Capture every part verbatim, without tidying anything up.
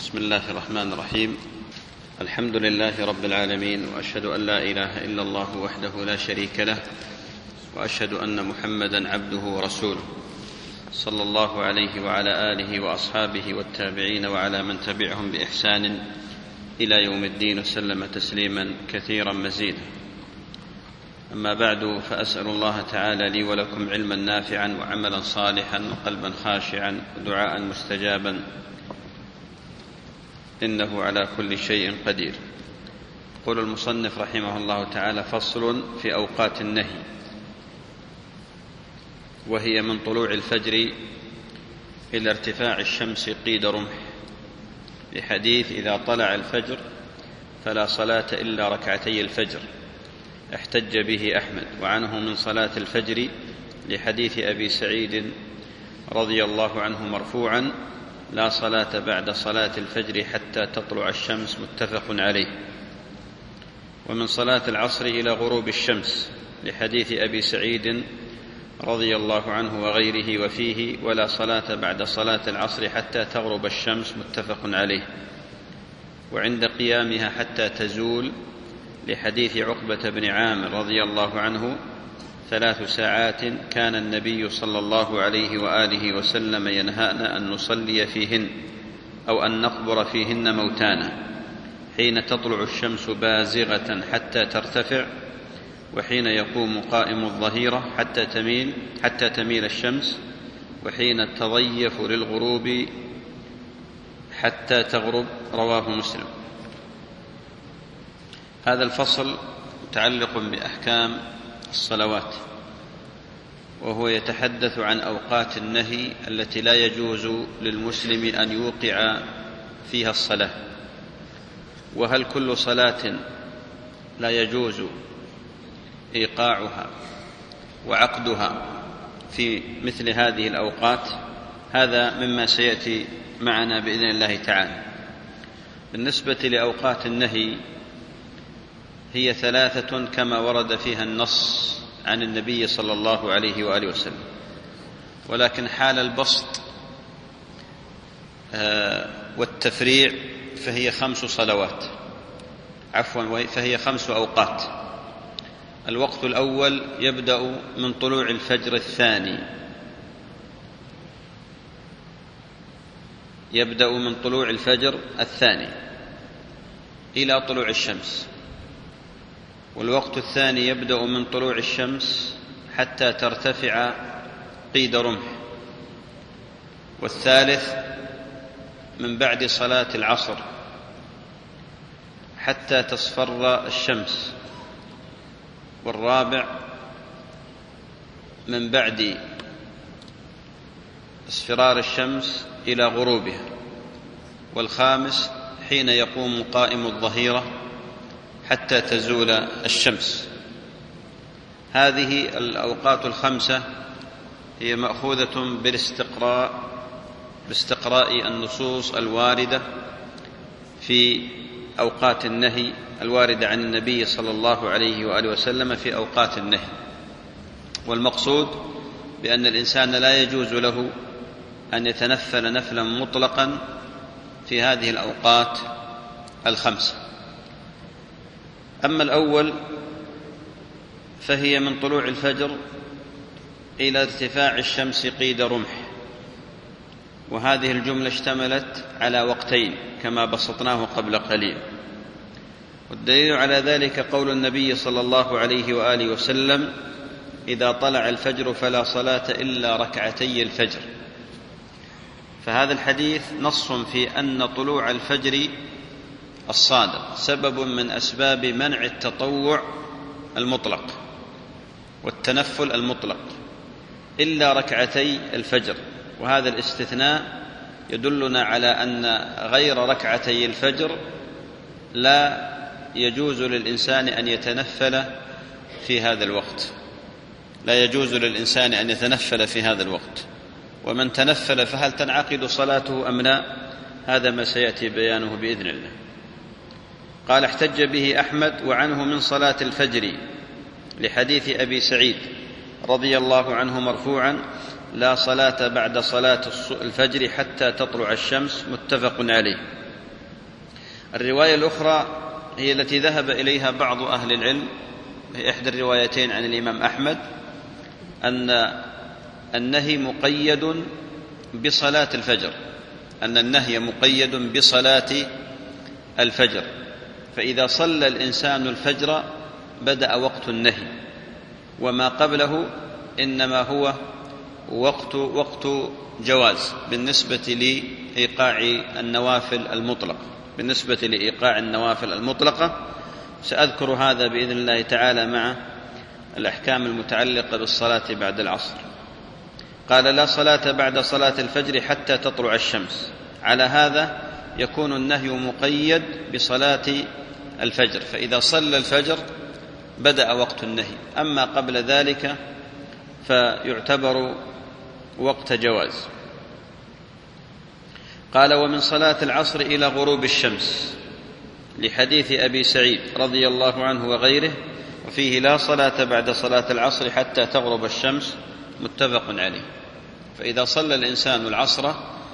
بسم الله الرحمن الرحيم. الحمد لله رب العالمين، وأشهد أن لا إله إلا الله وحده لا شريك له، وأشهد أن محمدا عبده ورسوله، صلى الله عليه وعلى آله وأصحابه والتابعين وعلى من تبعهم بإحسان إلى يوم الدين، وسلم تسليما كثيرا مزيدا. أما بعد، فأسأل الله تعالى لي ولكم علما نافعا وعملا صالحا وقلبا خاشعا ودعاء مستجابا، إنه على كل شيء قدير. يقول المصنف رحمه الله تعالى: فصل في أوقات النهي، وهي من طلوع الفجر إلى ارتفاع الشمس قيد رمح، لحديث إذا طلع الفجر فلا صلاة إلا ركعتي الفجر، احتج به أحمد. وعنه من صلاة الفجر لحديث أبي سعيد رضي الله عنه مرفوعا: لا صلاة بعد صلاة الفجر حتى تطلع الشمس، متفق عليه. ومن صلاة العصر إلى غروب الشمس لحديث أبي سعيد رضي الله عنه وغيره، وفيه: ولا صلاة بعد صلاة العصر حتى تغرب الشمس، متفق عليه. وعند قيامها حتى تزول لحديث عقبة بن عامر رضي الله عنه: ثلاث ساعات كان النبي صلى الله عليه وآله وسلم ينهانا أن نصلي فيهن أو أن نقبر فيهن موتانا، حين تطلع الشمس بازغة حتى ترتفع، وحين يقوم قائم الظهيرة حتى تميل حتى تميل الشمس، وحين تضيف للغروب حتى تغرب. رواه مسلم. هذا الفصل متعلق بأحكام الصلوات، وهو يتحدث عن أوقات النهي التي لا يجوز للمسلم أن يوقع فيها الصلاة. وهل كل صلاة لا يجوز إيقاعها وعقدها في مثل هذه الأوقات؟ هذا مما سيأتي معنا بإذن الله تعالى. بالنسبة لأوقات النهي، هي ثلاثة كما ورد فيها النص عن النبي صلى الله عليه وآله وسلم، ولكن حال البسط والتفريع فهي خمس صلوات عفوا فهي خمس أوقات. الوقت الأول يبدأ من طلوع الفجر الثاني يبدأ من طلوع الفجر الثاني إلى طلوع الشمس. والوقت الثاني يبدأ من طلوع الشمس حتى ترتفع قيد رمح. والثالث من بعد صلاة العصر حتى تصفر الشمس. والرابع من بعد اصفرار الشمس إلى غروبها. والخامس حين يقوم قائم الظهيرة حتى تزول الشمس. هذه الأوقات الخمسة هي مأخوذة بالاستقراء باستقراء النصوص الواردة في أوقات النهي الواردة عن النبي صلى الله عليه وآله وسلم في أوقات النهي. والمقصود بأن الإنسان لا يجوز له أن يتنفل نفلا مطلقا في هذه الأوقات الخمسة. أما الأول فهي من طلوع الفجر إلى ارتفاع الشمس قيد رمح، وهذه الجملة اشتملت على وقتين كما بسطناه قبل قليل. والدليل على ذلك قول النبي صلى الله عليه وآله وسلم: إذا طلع الفجر فلا صلاة إلا ركعتي الفجر. فهذا الحديث نص في أن طلوع الفجر الصادق سبب من أسباب منع التطوع المطلق والتنفل المطلق إلا ركعتي الفجر. وهذا الاستثناء يدلنا على أن غير ركعتي الفجر لا يجوز للإنسان أن يتنفل في هذا الوقت لا يجوز للإنسان أن يتنفل في هذا الوقت. ومن تنفل فهل تنعقد صلاته أم لا؟ هذا ما سيأتي بيانه بإذن الله. قال: احتج به أحمد. وعنه من صلاة الفجر لحديث أبي سعيد رضي الله عنه مرفوعا: لا صلاة بعد صلاة الفجر حتى تطلع الشمس، متفق عليه. الرواية الأخرى هي التي ذهب إليها بعض أهل العلم، هي إحدى الروايتين عن الإمام أحمد، أن النهي مقيد بصلاة الفجر، أن النهي مقيد بصلاة الفجر، فإذا صلى الإنسان الفجر بدأ وقت النهي، وما قبله إنما هو وقت وقت جواز بالنسبة لإيقاع النوافل المطلقة بالنسبة لإيقاع النوافل المطلقة. سأذكر هذا بإذن الله تعالى مع الأحكام المتعلقة بالصلاة بعد العصر. قال: لا صلاة بعد صلاة الفجر حتى تطلع الشمس. على هذا يكون النهي مقيد بصلاة الفجر، فإذا صلى الفجر بدأ وقت النهي، أما قبل ذلك فيعتبر وقت جواز. قال: ومن صلاة العصر إلى غروب الشمس، لحديث أبي سعيد رضي الله عنه وغيره، وفيه: لا صلاة بعد صلاة العصر حتى تغرب الشمس، متفق عليه. فإذا صلى الإنسان العصر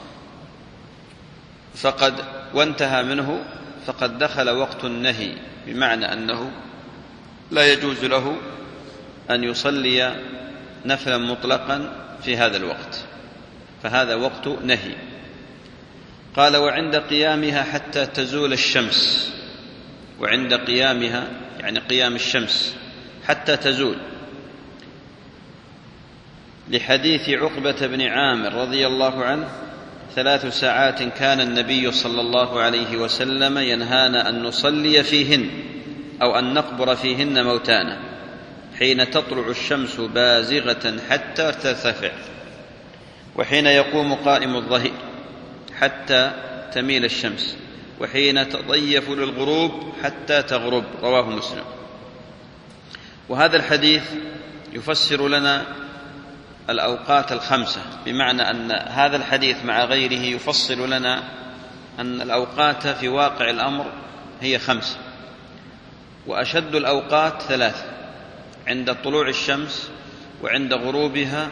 فقد وانتهى منه فقد دخل وقت النهي، بمعنى أنه لا يجوز له أن يصلي نفلا مطلقا في هذا الوقت، فهذا وقت نهي. قال: وعند قيامها حتى تزول الشمس، وعند قيامها يعني قيام الشمس حتى تزول، لحديث عقبة بن عامر رضي الله عنه: ثلاث ساعات كان النبي صلى الله عليه وسلم ينهانا أن نصلي فيهن أو أن نقبر فيهن موتانا، حين تطلع الشمس بازغة حتى ترتفع، وحين يقوم قائم الظهير حتى تميل الشمس، وحين تضيف للغروب حتى تغرب. رواه مسلم. وهذا الحديث يفسر لنا الأوقات الخمسة، بمعنى أن هذا الحديث مع غيره يفصل لنا أن الأوقات في واقع الأمر هي خمسة، وأشد الأوقات ثلاثة: عند طلوع الشمس، وعند غروبها،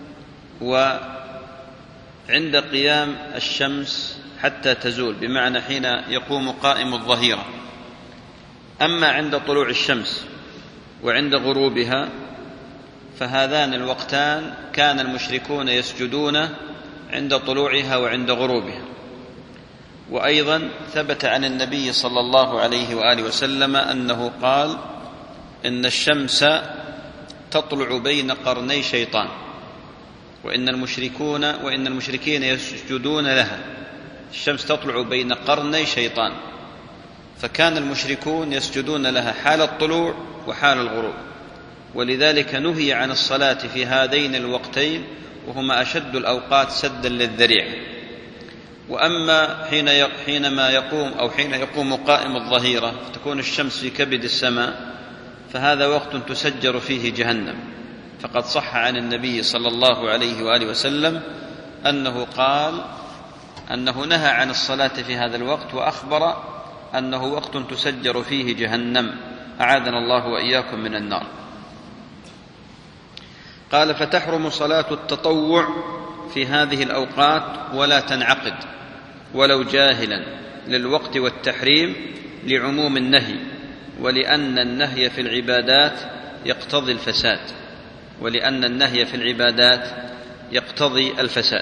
وعند قيام الشمس حتى تزول، بمعنى حين يقوم قائم الظهيرة. أما عند طلوع الشمس وعند غروبها فهذان الوقتان كان المشركون يسجدون عند طلوعها وعند غروبها. وأيضا ثبت عن النبي صلى الله عليه وآله وسلم أنه قال: إن الشمس تطلع بين قرني شيطان، وإن المشركون وإن المشركين يسجدون لها. الشمس تطلع بين قرني شيطان، فكان المشركون يسجدون لها حال الطلوع وحال الغروب، ولذلك نهي عن الصلاة في هذين الوقتين، وهما أشد الأوقات سدا للذريعة. وأما حين حينما يقوم أو حين يقوم قائم الظهيرة فتكون الشمس في كبد السماء، فهذا وقت تسجر فيه جهنم، فقد صح عن النبي صلى الله عليه وآله وسلم أنه قال أنه نهى عن الصلاة في هذا الوقت، وأخبر أنه وقت تسجر فيه جهنم، أعاذنا الله وإياكم من النار. قال: فتحرم صلاة التطوع في هذه الأوقات ولا تنعقد ولو جاهلا للوقت والتحريم، لعموم النهي، ولأن النهي في العبادات يقتضي الفساد ولأن النهي في العبادات يقتضي الفساد.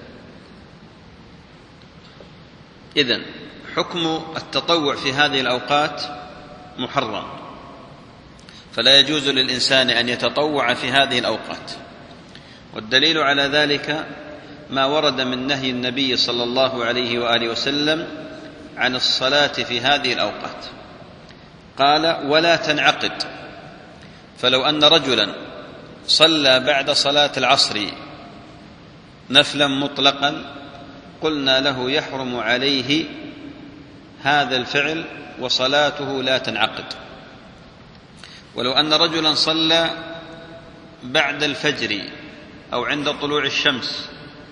إذن حكم التطوع في هذه الأوقات محرم، فلا يجوز للإنسان أن يتطوع في هذه الأوقات. والدليل على ذلك ما ورد من نهي النبي صلى الله عليه وآله وسلم عن الصلاة في هذه الأوقات. قال: ولا تنعقد. فلو أن رجلا صلى بعد صلاة العصر نفلا مطلقا قلنا له يحرم عليه هذا الفعل وصلاته لا تنعقد. ولو أن رجلا صلى بعد الفجر أو عند طلوع الشمس،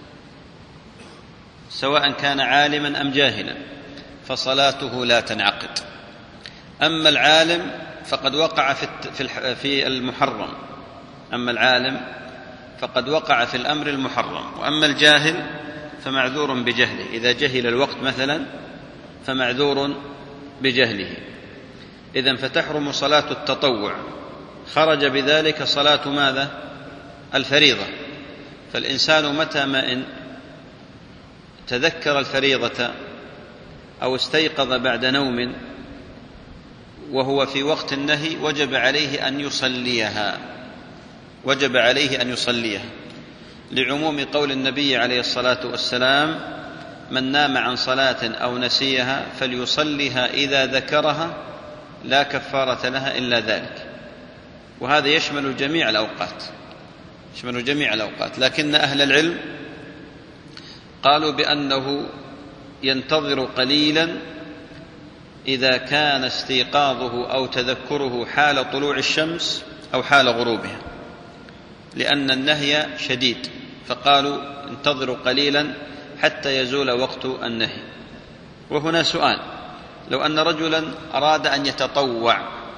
سواء كان عالما أم جاهلا، فصلاته لا تنعقد. أما العالم فقد وقع في المحرم أما العالم فقد وقع في الأمر المحرم وأما الجاهل فمعذور بجهله، إذا جهل الوقت مثلا فمعذور بجهله. إذن فتحرم صلاة التطوع، خرج بذلك صلاة ماذا؟ الفريضة. فالإنسان متى ما إن تذكر الفريضة أو استيقظ بعد نوم وهو في وقت النهي وجب عليه أن يصليها، وجب عليه أن يصليها لعموم قول النبي عليه الصلاة والسلام: من نام عن صلاة أو نسيها فليصليها إذا ذكرها لا كفارة لها إلا ذلك. وهذا يشمل جميع الأوقات، يشمل جميع الأوقات. لكن أهل العلم قالوا بأنه ينتظر قليلا إذا كان استيقاظه أو تذكره حال طلوع الشمس أو حال غروبها، لأن النهي شديد، فقالوا انتظروا قليلا حتى يزول وقت النهي. وهنا سؤال: لو أن رجلا أراد أن يتطوع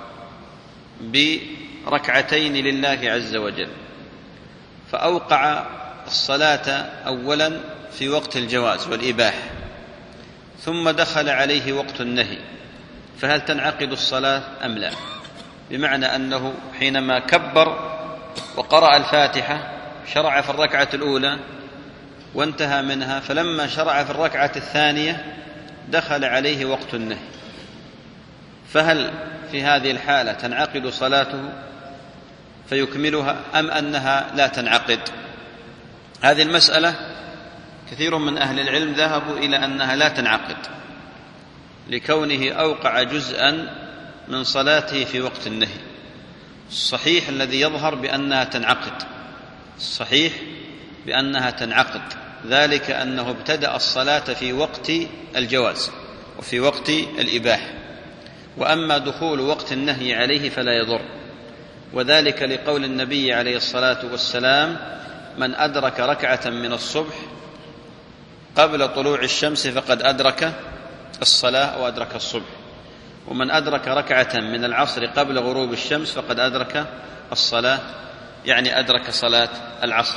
بركعتين لله عز وجل فأوقع الصلاة أولا في وقت الجواز والإباحة، ثم دخل عليه وقت النهي، فهل تنعقد الصلاة أم لا؟ بمعنى أنه حينما كبر وقرأ الفاتحة شرع في الركعة الأولى وانتهى منها، فلما شرع في الركعة الثانية دخل عليه وقت النهي، فهل في هذه الحالة تنعقد صلاته فيكملها أم أنها لا تنعقد؟ هذه المسألة كثير من أهل العلم ذهبوا إلى أنها لا تنعقد، لكونه أوقع جزءا من صلاته في وقت النهي. الصحيح الذي يظهر بأنها تنعقد، الصحيح بأنها تنعقد، ذلك أنه ابتدأ الصلاة في وقت الجواز وفي وقت الإباحة، وأما دخول وقت النهي عليه فلا يضر، وذلك لقول النبي عليه الصلاة والسلام: من أدرك ركعة من الصبح قبل طلوع الشمس فقد أدرك الصلاة أو أدرك الصبح، ومن أدرك ركعة من العصر قبل غروب الشمس فقد أدرك الصلاة، يعني أدرك صلاة العصر.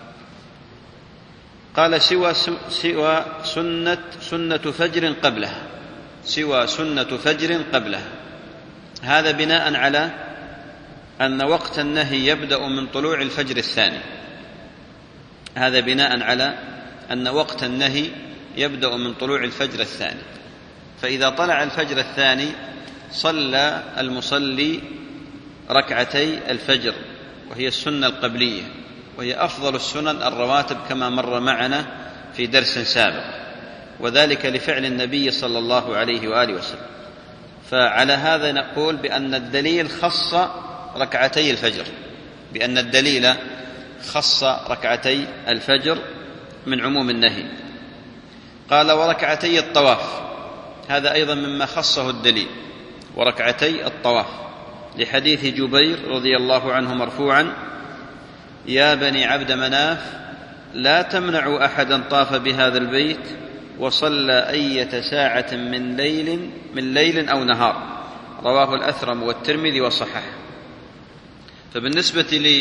قال: سوى سوى سنة سنة فجر قبلها، سوى سنة فجر قبلها. هذا بناء على أن وقت النهي يبدأ من طلوع الفجر الثاني، هذا بناء على أن وقت النهي يبدأ من طلوع الفجر الثاني. فإذا طلع الفجر الثاني صلى المصلي ركعتي الفجر، وهي السنة القبلية، وهي أفضل السنن الرواتب كما مر معنا في درس سابق، وذلك لفعل النبي صلى الله عليه وآله وسلم. فعلى هذا نقول بأن الدليل خص ركعتي الفجر، بأن الدليل خص ركعتي الفجر من عموم النهي. قال: وركعتي الطواف، هذا أيضا مما خصه الدليل، وركعتي الطواف لحديث جبير رضي الله عنه مرفوعا: يا بني عبد مناف لا تمنعوا أحدا طاف بهذا البيت وصلى أية ساعة من ليل من ليل أو نهار، رواه الأثرم والترمذي وصححه. فبالنسبة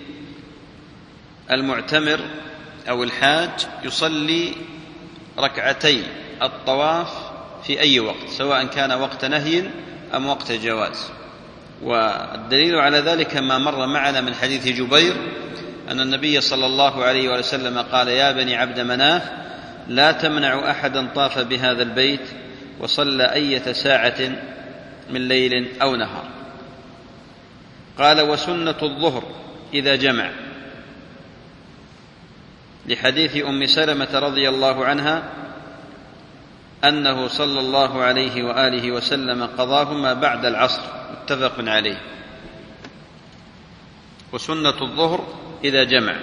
للمعتمر أو الحاج يصلي ركعتي الطواف في أي وقت، سواء كان وقت نهي أم وقت جواز. والدليل على ذلك ما مر معنا من حديث جبير أن النبي صلى الله عليه وسلم قال: يا بني عبد مناف لا تمنعوا أحدا طاف بهذا البيت وصلى أية ساعة من ليل أو نهار. قال: وسنة الظهر إذا جمع، لحديث أم سلمة رضي الله عنها أنه صلى الله عليه وآله وسلم قضاهما بعد العصر، متفق عليه. وسنة الظهر إذا جمع.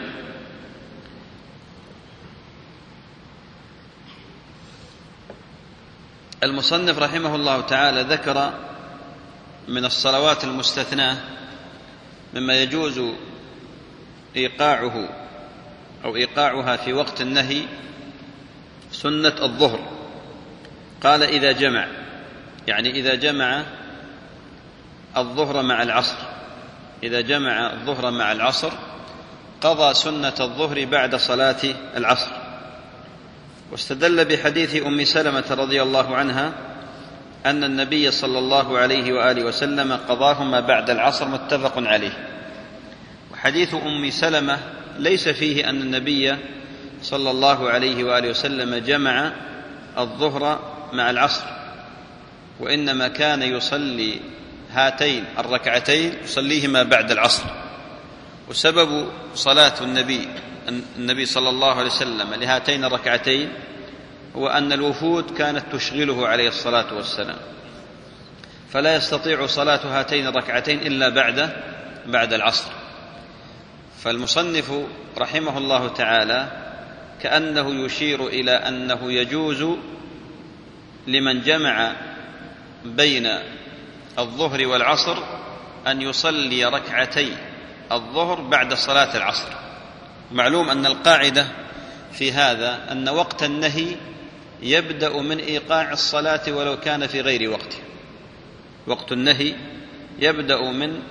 المصنف رحمه الله تعالى ذكر من الصلوات المستثناة مما يجوز إيقاعه أو إيقاعها في وقت النهي سنة الظهر. قال: إذا جمع، يعني إذا جمع الظهر مع العصر، إذا جمع الظهر مع العصر قضى سنة الظهر بعد صلاة العصر. واستدل بحديث أم سلمة رضي الله عنها أن النبي صلى الله عليه وآله وسلم قضاهما بعد العصر متفق عليه. وحديث أم سلمة ليس فيه أن النبي صلى الله عليه وآله وسلم جمع الظهر مع العصر، وإنما كان يصلي هاتين الركعتين يصليهما بعد العصر. وسبب صلاة النبي النبي صلى الله عليه وسلم لهاتين الركعتين هو أن الوفود كانت تشغله عليه الصلاة والسلام، فلا يستطيع صلاة هاتين الركعتين إلا بعد بعد العصر. فالمصنف رحمه الله تعالى كأنه يشير إلى أنه يجوز لمن جمع بين الظهر والعصر أن يصلي ركعتي الظهر بعد صلاة العصر. معلوم أن القاعدة في هذا أن وقت النهي يبدأ من إيقاع الصلاة ولو كان في غير وقته. وقت النهي يبدأ من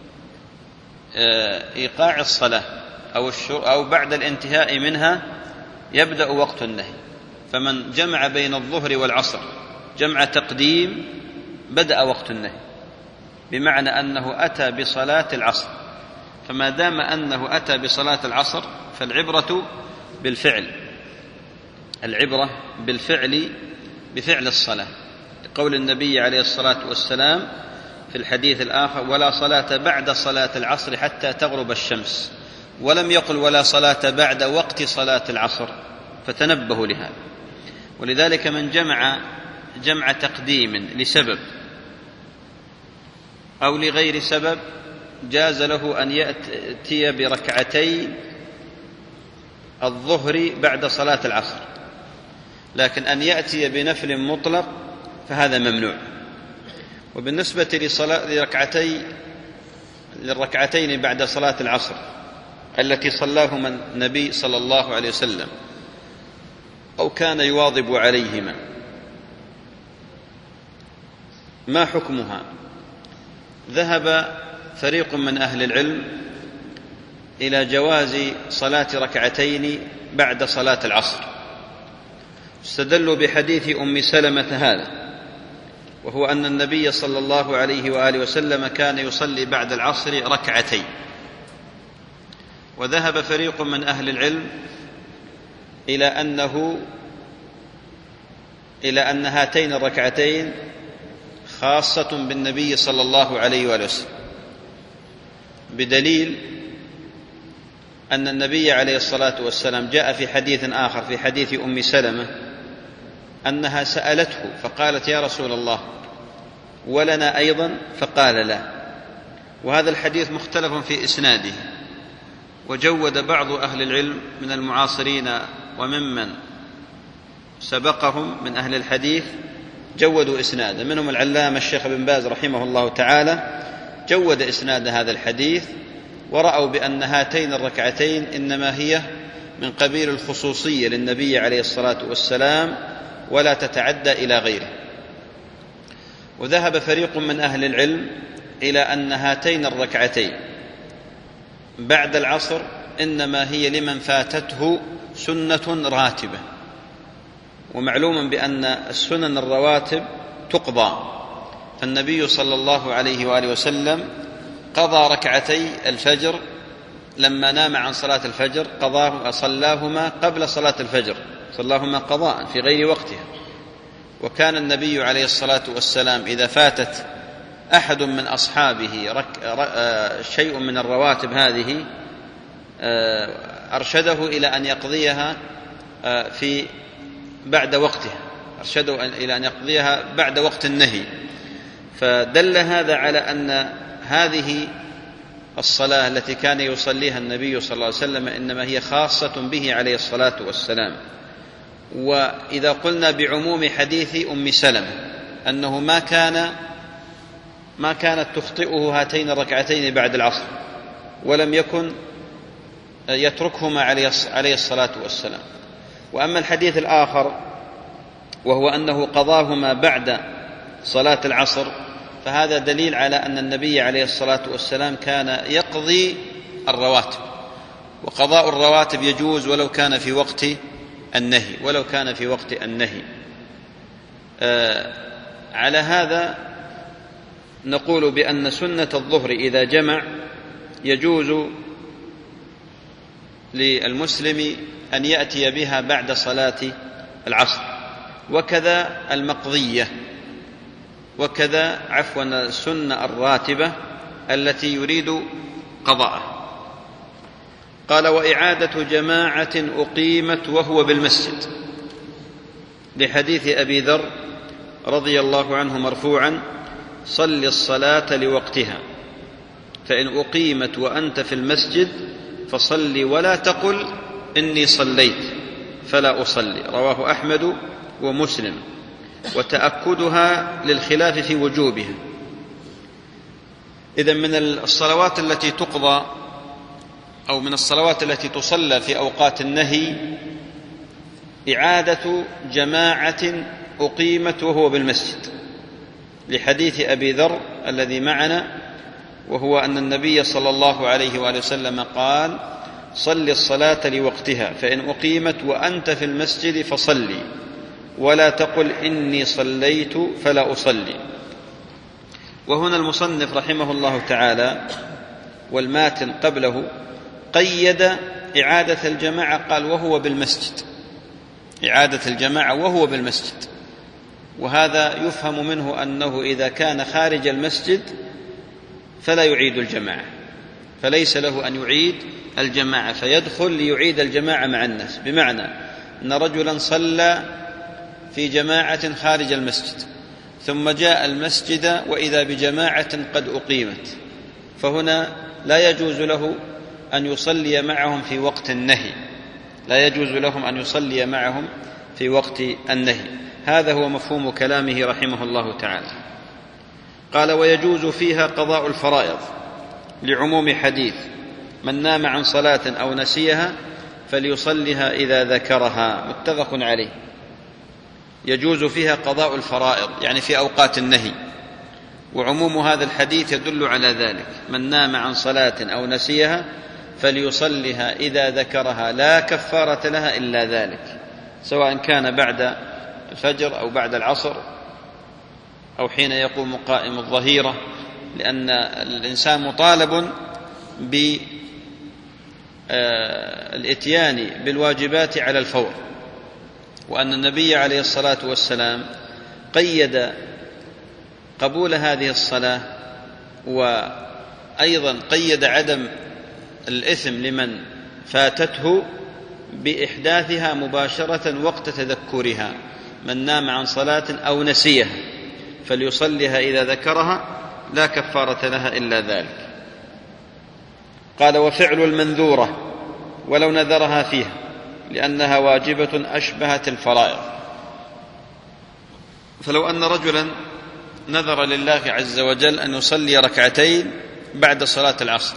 إيقاع الصلاة أو, أو بعد الانتهاء منها يبدأ وقت النهي. فمن جمع بين الظهر والعصر جمع تقديم بدأ وقت النهي، بمعنى أنه أتى بصلاة العصر. فما دام أنه أتى بصلاة العصر فالعبرة بالفعل، العبرة بالفعل بفعل الصلاة، لقول النبي عليه الصلاة والسلام في الحديث الآخر: ولا صلاة بعد صلاة العصر حتى تغرب الشمس. ولم يقل ولا صلاة بعد وقت صلاة العصر، فتنبهوا لهذا. ولذلك من جمع جمع تقديم لسبب أو لغير سبب جاز له أن يأتي بركعتي الظهر بعد صلاة العصر، لكن أن يأتي بنفل مطلق فهذا ممنوع. وبالنسبة لركعتي للركعتين بعد صلاة العصر التي صلاهما النبي صلى الله عليه وسلم أو كان يواظب عليهما، ما حكمها؟ ذهب فريق من أهل العلم إلى جواز صلاة ركعتين بعد صلاة العصر، استدلوا بحديث أم سلمة هذا، وهو أن النبي صلى الله عليه وآله وسلم كان يصلي بعد العصر ركعتين. وذهب فريق من أهل العلم إلى أنه إلى أن هاتين الركعتين خاصة بالنبي صلى الله عليه وآله وسلم، بدليل أن النبي عليه الصلاة والسلام جاء في حديث آخر في حديث أم سلمة أنها سألته فقالت: يا رسول الله ولنا أيضا؟ فقال: لا. وهذا الحديث مختلف في إسناده، وجود بعض أهل العلم من المعاصرين وممن سبقهم من أهل الحديث جودوا إسناده، منهم العلامة الشيخ بن باز رحمه الله تعالى جود إسناد هذا الحديث، ورأوا بأن هاتين الركعتين إنما هي من قبيل الخصوصية للنبي عليه الصلاة والسلام ولا تتعدى إلى غيره. وذهب فريق من أهل العلم إلى أن هاتين الركعتين بعد العصر إنما هي لمن فاتته سنة راتبة، ومعلوم بأن السنن الرواتب تقضى، فالنبي صلى الله عليه وآله وسلم قضى ركعتي الفجر لما نام عن صلاة الفجر، قضاه صلاهما قبل صلاة الفجر، صلاهما قضاء في غير وقتها. وكان النبي عليه الصلاة والسلام إذا فاتت أحد من أصحابه رك... ر... شيء من الرواتب هذه أرشده إلى أن يقضيها في بعد وقتها، أرشده إلى أن يقضيها بعد وقت النهي. فدل هذا على أن هذه الصلاة التي كان يصليها النبي صلى الله عليه وسلم إنما هي خاصة به عليه الصلاة والسلام. وإذا قلنا بعموم حديث أم سلمة أنه ما كان ما كانت تخطئه هاتين الركعتين بعد العصر ولم يكن يتركهما عليه الصلاة والسلام. وأما الحديث الآخر وهو أنه قضاهما بعد صلاة العصر فهذا دليل على أن النبي عليه الصلاة والسلام كان يقضي الرواتب، وقضاء الرواتب يجوز ولو كان في وقت النهي ولو كان في وقت النهي. على هذا نقول بأن سنة الظهر إذا جمع يجوز للمسلم أن يأتي بها بعد صلاة العصر، وكذا المقضية، وكذا عفوا السنة الراتبة التي يريد قضاءها. قال: وإعادة جماعة أقيمت وهو بالمسجد، لحديث أبي ذر رضي الله عنه مرفوعا: صل الصلاة لوقتها، فإن أقيمت وأنت في المسجد فصل ولا تقل إني صليت فلا أصلي. رواه أحمد ومسلم. وتأكدها للخلاف في وجوبها. إذن من الصلوات التي تقضى أو من الصلوات التي تصلى في أوقات النهي إعادة جماعة أقيمت وهو بالمسجد، لحديث أبي ذر الذي معنا، وهو أن النبي صلى الله عليه وآله وسلم قال: صل الصلاة لوقتها، فإن أقيمت وأنت في المسجد فصلي ولا تقل إني صليت فلا أصلي. وهنا المصنف رحمه الله تعالى والماتن قبله قيد إعادة الجماعة، قال: وهو بالمسجد، إعادة الجماعة وهو بالمسجد. وهذا يفهم منه أنه إذا كان خارج المسجد فلا يعيد الجماعة، فليس له أن يعيد الجماعة فيدخل ليعيد الجماعة مع الناس، بمعنى أن رجلا صلى في جماعة خارج المسجد ثم جاء المسجد وإذا بجماعة قد أقيمت، فهنا لا يجوز له أن يصلي معهم في وقت النهي، لا يجوز لهم أن يصلي معهم في وقت النهي. هذا هو مفهوم كلامه رحمه الله تعالى. قال: ويجوز فيها قضاء الفرائض، لعموم حديث: من نام عن صلاة أو نسيها فليصلها إذا ذكرها، متفق عليه. يجوز فيها قضاء الفرائض يعني في أوقات النهي، وعموم هذا الحديث يدل على ذلك: من نام عن صلاة أو نسيها فليصلها إذا ذكرها لا كفارة لها إلا ذلك، سواء كان بعد الفجر أو بعد العصر أو حين يقوم قائم الظهيرة، لأن الإنسان مطالب بالإتيان بالواجبات على الفور، وأن النبي عليه الصلاة والسلام قيد قبول هذه الصلاة، وأيضا قيد عدم الإثم لمن فاتته بإحداثها مباشرة وقت تذكرها: من نام عن صلاة أو نسيها فليصلها إذا ذكرها لا كفارة لها إلا ذلك. قال: وفعل المنذورة ولو نذرها فيها لأنها واجبة أشبهت الفرائض. فلو أن رجلا نذر لله عز وجل أن يصلي ركعتين بعد صلاة العصر،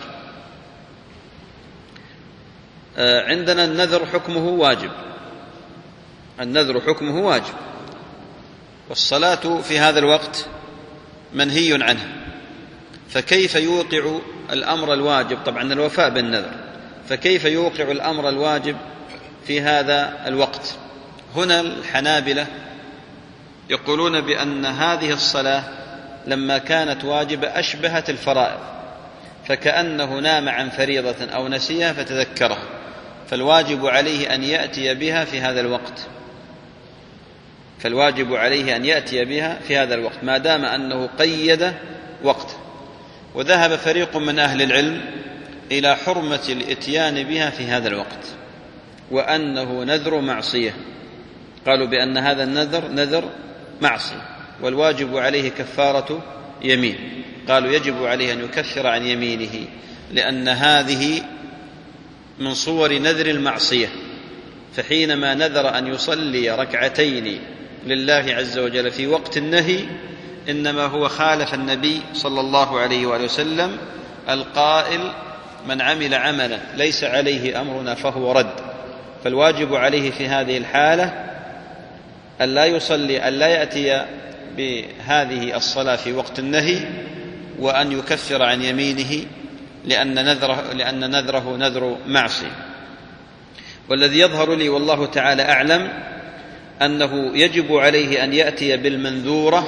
عندنا النذر حكمه واجب، النذر حكمه واجب، والصلاة في هذا الوقت منهي عنها، فكيف يوقع الأمر الواجب؟ طبعا الوفاء بالنذر، فكيف يوقع الأمر الواجب في هذا الوقت؟ هنا الحنابلة يقولون بأن هذه الصلاة لما كانت واجبة أشبهت الفرائض، فكأنه نام عن فريضة أو نسيها فتذكرها، فالواجب عليه أن يأتي بها في هذا الوقت، فالواجب عليه أن يأتي بها في هذا الوقت ما دام أنه قيد وقت. وذهب فريق من أهل العلم إلى حرمة الإتيان بها في هذا الوقت، وأنه نذر معصية، قالوا بأن هذا النذر نذر معصية، والواجب عليه كفارة يمين، قالوا يجب عليه أن يكفر عن يمينه، لأن هذه من صور نذر المعصية، فحينما نذر أن يصلي ركعتين لله عز وجل في وقت النهي إنما هو خالف النبي صلى الله عليه وآله وسلم القائل: من عمل عملا ليس عليه أمرنا فهو رد. فالواجب عليه في هذه الحالة أن لا يصلي، أن لا يأتي بهذه الصلاة في وقت النهي، وأن يكفر عن يمينه، لأن نذره, لأن نذره نذر معصية. والذي يظهر لي والله تعالى أعلم أنه يجب عليه أن يأتي بالمنذورة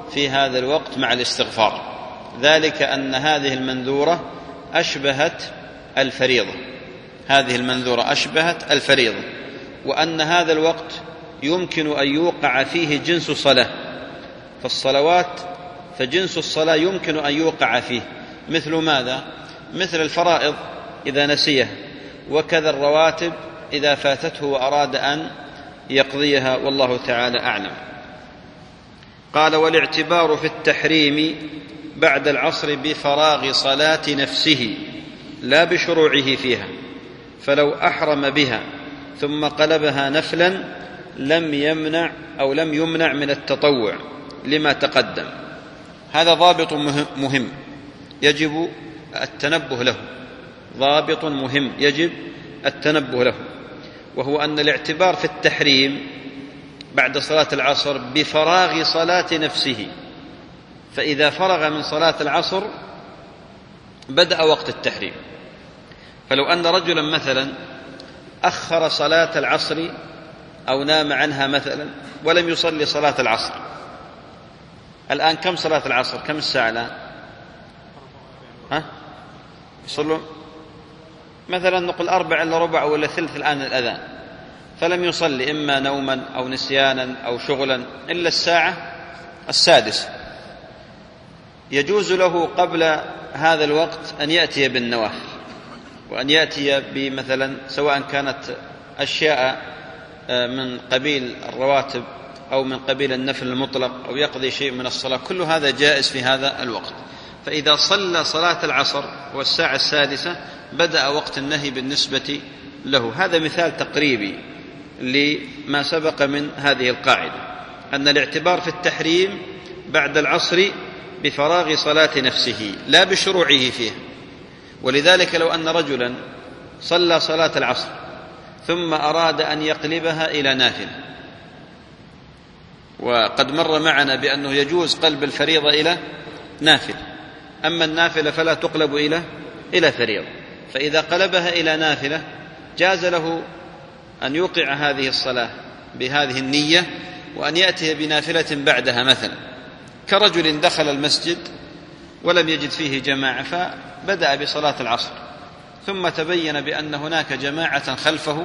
في هذا الوقت مع الاستغفار، ذلك أن هذه المنذورة أشبهت الفريضة، هذه المنذورة أشبهت الفريضة، وأن هذا الوقت يمكن أن يوقع فيه جنس صلاة، فالصلوات فجنس الصلاة يمكن أن يوقع فيه، مثل ماذا؟ مثل الفرائض إذا نسيها، وكذا الرواتب إذا فاتته وأراد أن يقضيها، والله تعالى أعلم. قال: والاعتبار في التحريم بعد العصر بفراغ صلاة نفسه لا بشروعه فيها، فلو أحرم بها ثم قلبها نفلا لم يمنع أو لم يمنع من التطوع لما تقدم. هذا ضابط مهم يجب التنبه له، ضابط مهم يجب التنبه له، وهو أن الاعتبار في التحريم بعد صلاة العصر بفراغ صلاة نفسه، فإذا فرغ من صلاة العصر بدأ وقت التحريم. فلو أن رجلا مثلا أخر صلاة العصر أو نام عنها مثلا ولم يصلي صلاة العصر، الآن كم صلاة العصر؟ كم الساعة الآن؟ ها؟ يصلوا مثلا نقول أربع إلا ربع ولا ثلث الآن الأذان، فلم يصلي إما نوما أو نسيانا أو شغلا إلا الساعة السادسة، يجوز له قبل هذا الوقت أن يأتي بالنوافل، وأن يأتي بمثلا سواء كانت أشياء من قبيل الرواتب أو من قبيل النفل المطلق أو يقضي شيء من الصلاة، كل هذا جائز في هذا الوقت. فإذا صلى صلاة العصر والساعة السادسة بدأ وقت النهي بالنسبة له. هذا مثال تقريبي لما سبق من هذه القاعدة، أن الاعتبار في التحريم بعد العصر بفراغ صلاة نفسه لا بشروعه فيها. ولذلك لو أن رجلا صلى صلاة العصر ثم أراد أن يقلبها إلى نافلة، وقد مر معنا بأنه يجوز قلب الفريضة إلى نافلة، أما النافلة فلا تقلب إلى إلى فريضة، فإذا قلبها إلى نافلة جاز له أن يوقع هذه الصلاة بهذه النية وأن يأتي بنافلة بعدها، مثلا كرجل دخل المسجد ولم يجد فيه جماعة فبدأ بصلاة العصر، ثم تبين بأن هناك جماعة خلفه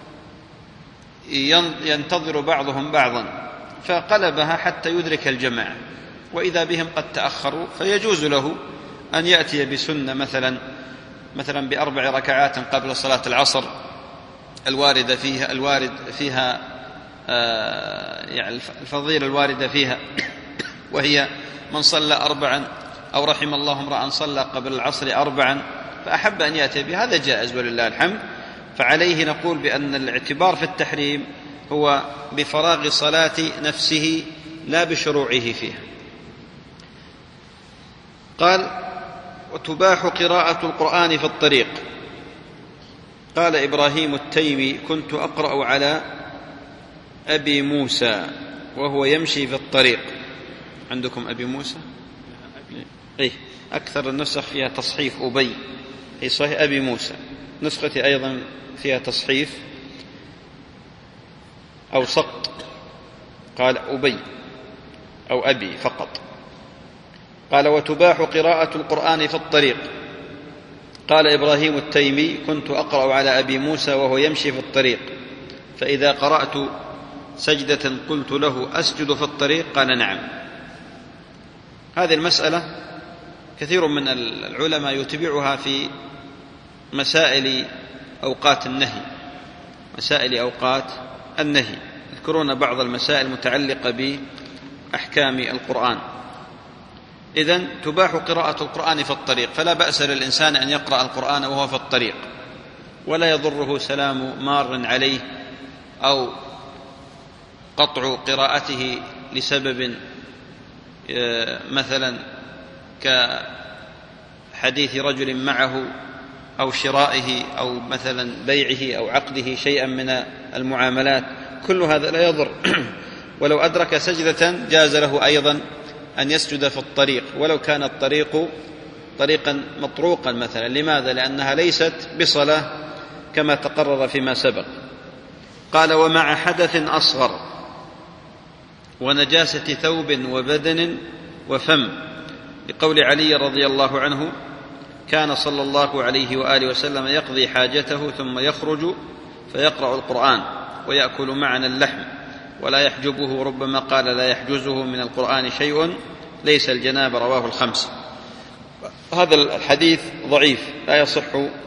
ينتظر بعضهم بعضا، فقلبها حتى يدرك الجماعة، وإذا بهم قد تأخروا فيجوز له أن يأتي بسنة مثلا مثلا بأربع ركعات قبل صلاة العصر الواردة فيها الوارد فيها آه يعني الفضيلة الواردة فيها، وهي من صلى أربعا أو رحم الله امرأ صلى قبل العصر أربعا فأحب أن يأتي بهذا جائز ولله الحمد. فعليه نقول بأن الاعتبار في التحريم هو بفراغ صلاة نفسه لا بشروعه فيها. قال: وتباح قراءة القرآن في الطريق. قال إبراهيم التيمي: كنت أقرأ على أبي موسى وهو يمشي في الطريق. عندكم أبي موسى؟ إيه، أكثر النسخ فيها تصحيف أبي، هي صحيح أبي موسى، نسختي أيضا فيها تصحيف أو سقط، قال أبي أو أبي فقط. قال: وتباح قراءة القرآن في الطريق. قال إبراهيم التيمي: كنت أقرأ على أبي موسى وهو يمشي في الطريق، فإذا قرأت سجدة قلت له: أسجد في الطريق؟ قال: نعم. هذه المسألة كثير من العلماء يتبعها في مسائل أوقات النهي، مسائل أوقات النهي يذكرون بعض المسائل المتعلقة بأحكام القرآن. إذن تباح قراءة القرآن في الطريق، فلا بأس للإنسان أن يقرأ القرآن وهو في الطريق، ولا يضره سلام مار عليه أو قطع قراءته لسبب مثلا كحديث رجل معه أو شرائه أو مثلا بيعه أو عقده شيئا من المعاملات، كل هذا لا يضر. ولو أدرك سجدة جاز له أيضا أن يسجد في الطريق ولو كان الطريق طريقا مطروقا مثلا. لماذا؟ لأنها ليست بصلاة كما تقرر فيما سبق. قال: ومع حدث أصغر. ونجاسة ثوب وبدن وفم، لقول علي رضي الله عنه: كان صلى الله عليه وآله وسلم يقضي حاجته ثم يخرج فيقرأ القرآن ويأكل معنا اللحم ولا يحجبه، ربما قال لا يحجزه من القرآن شيء ليس الجناب، رواه الخمس. هذا الحديث ضعيف لا يصح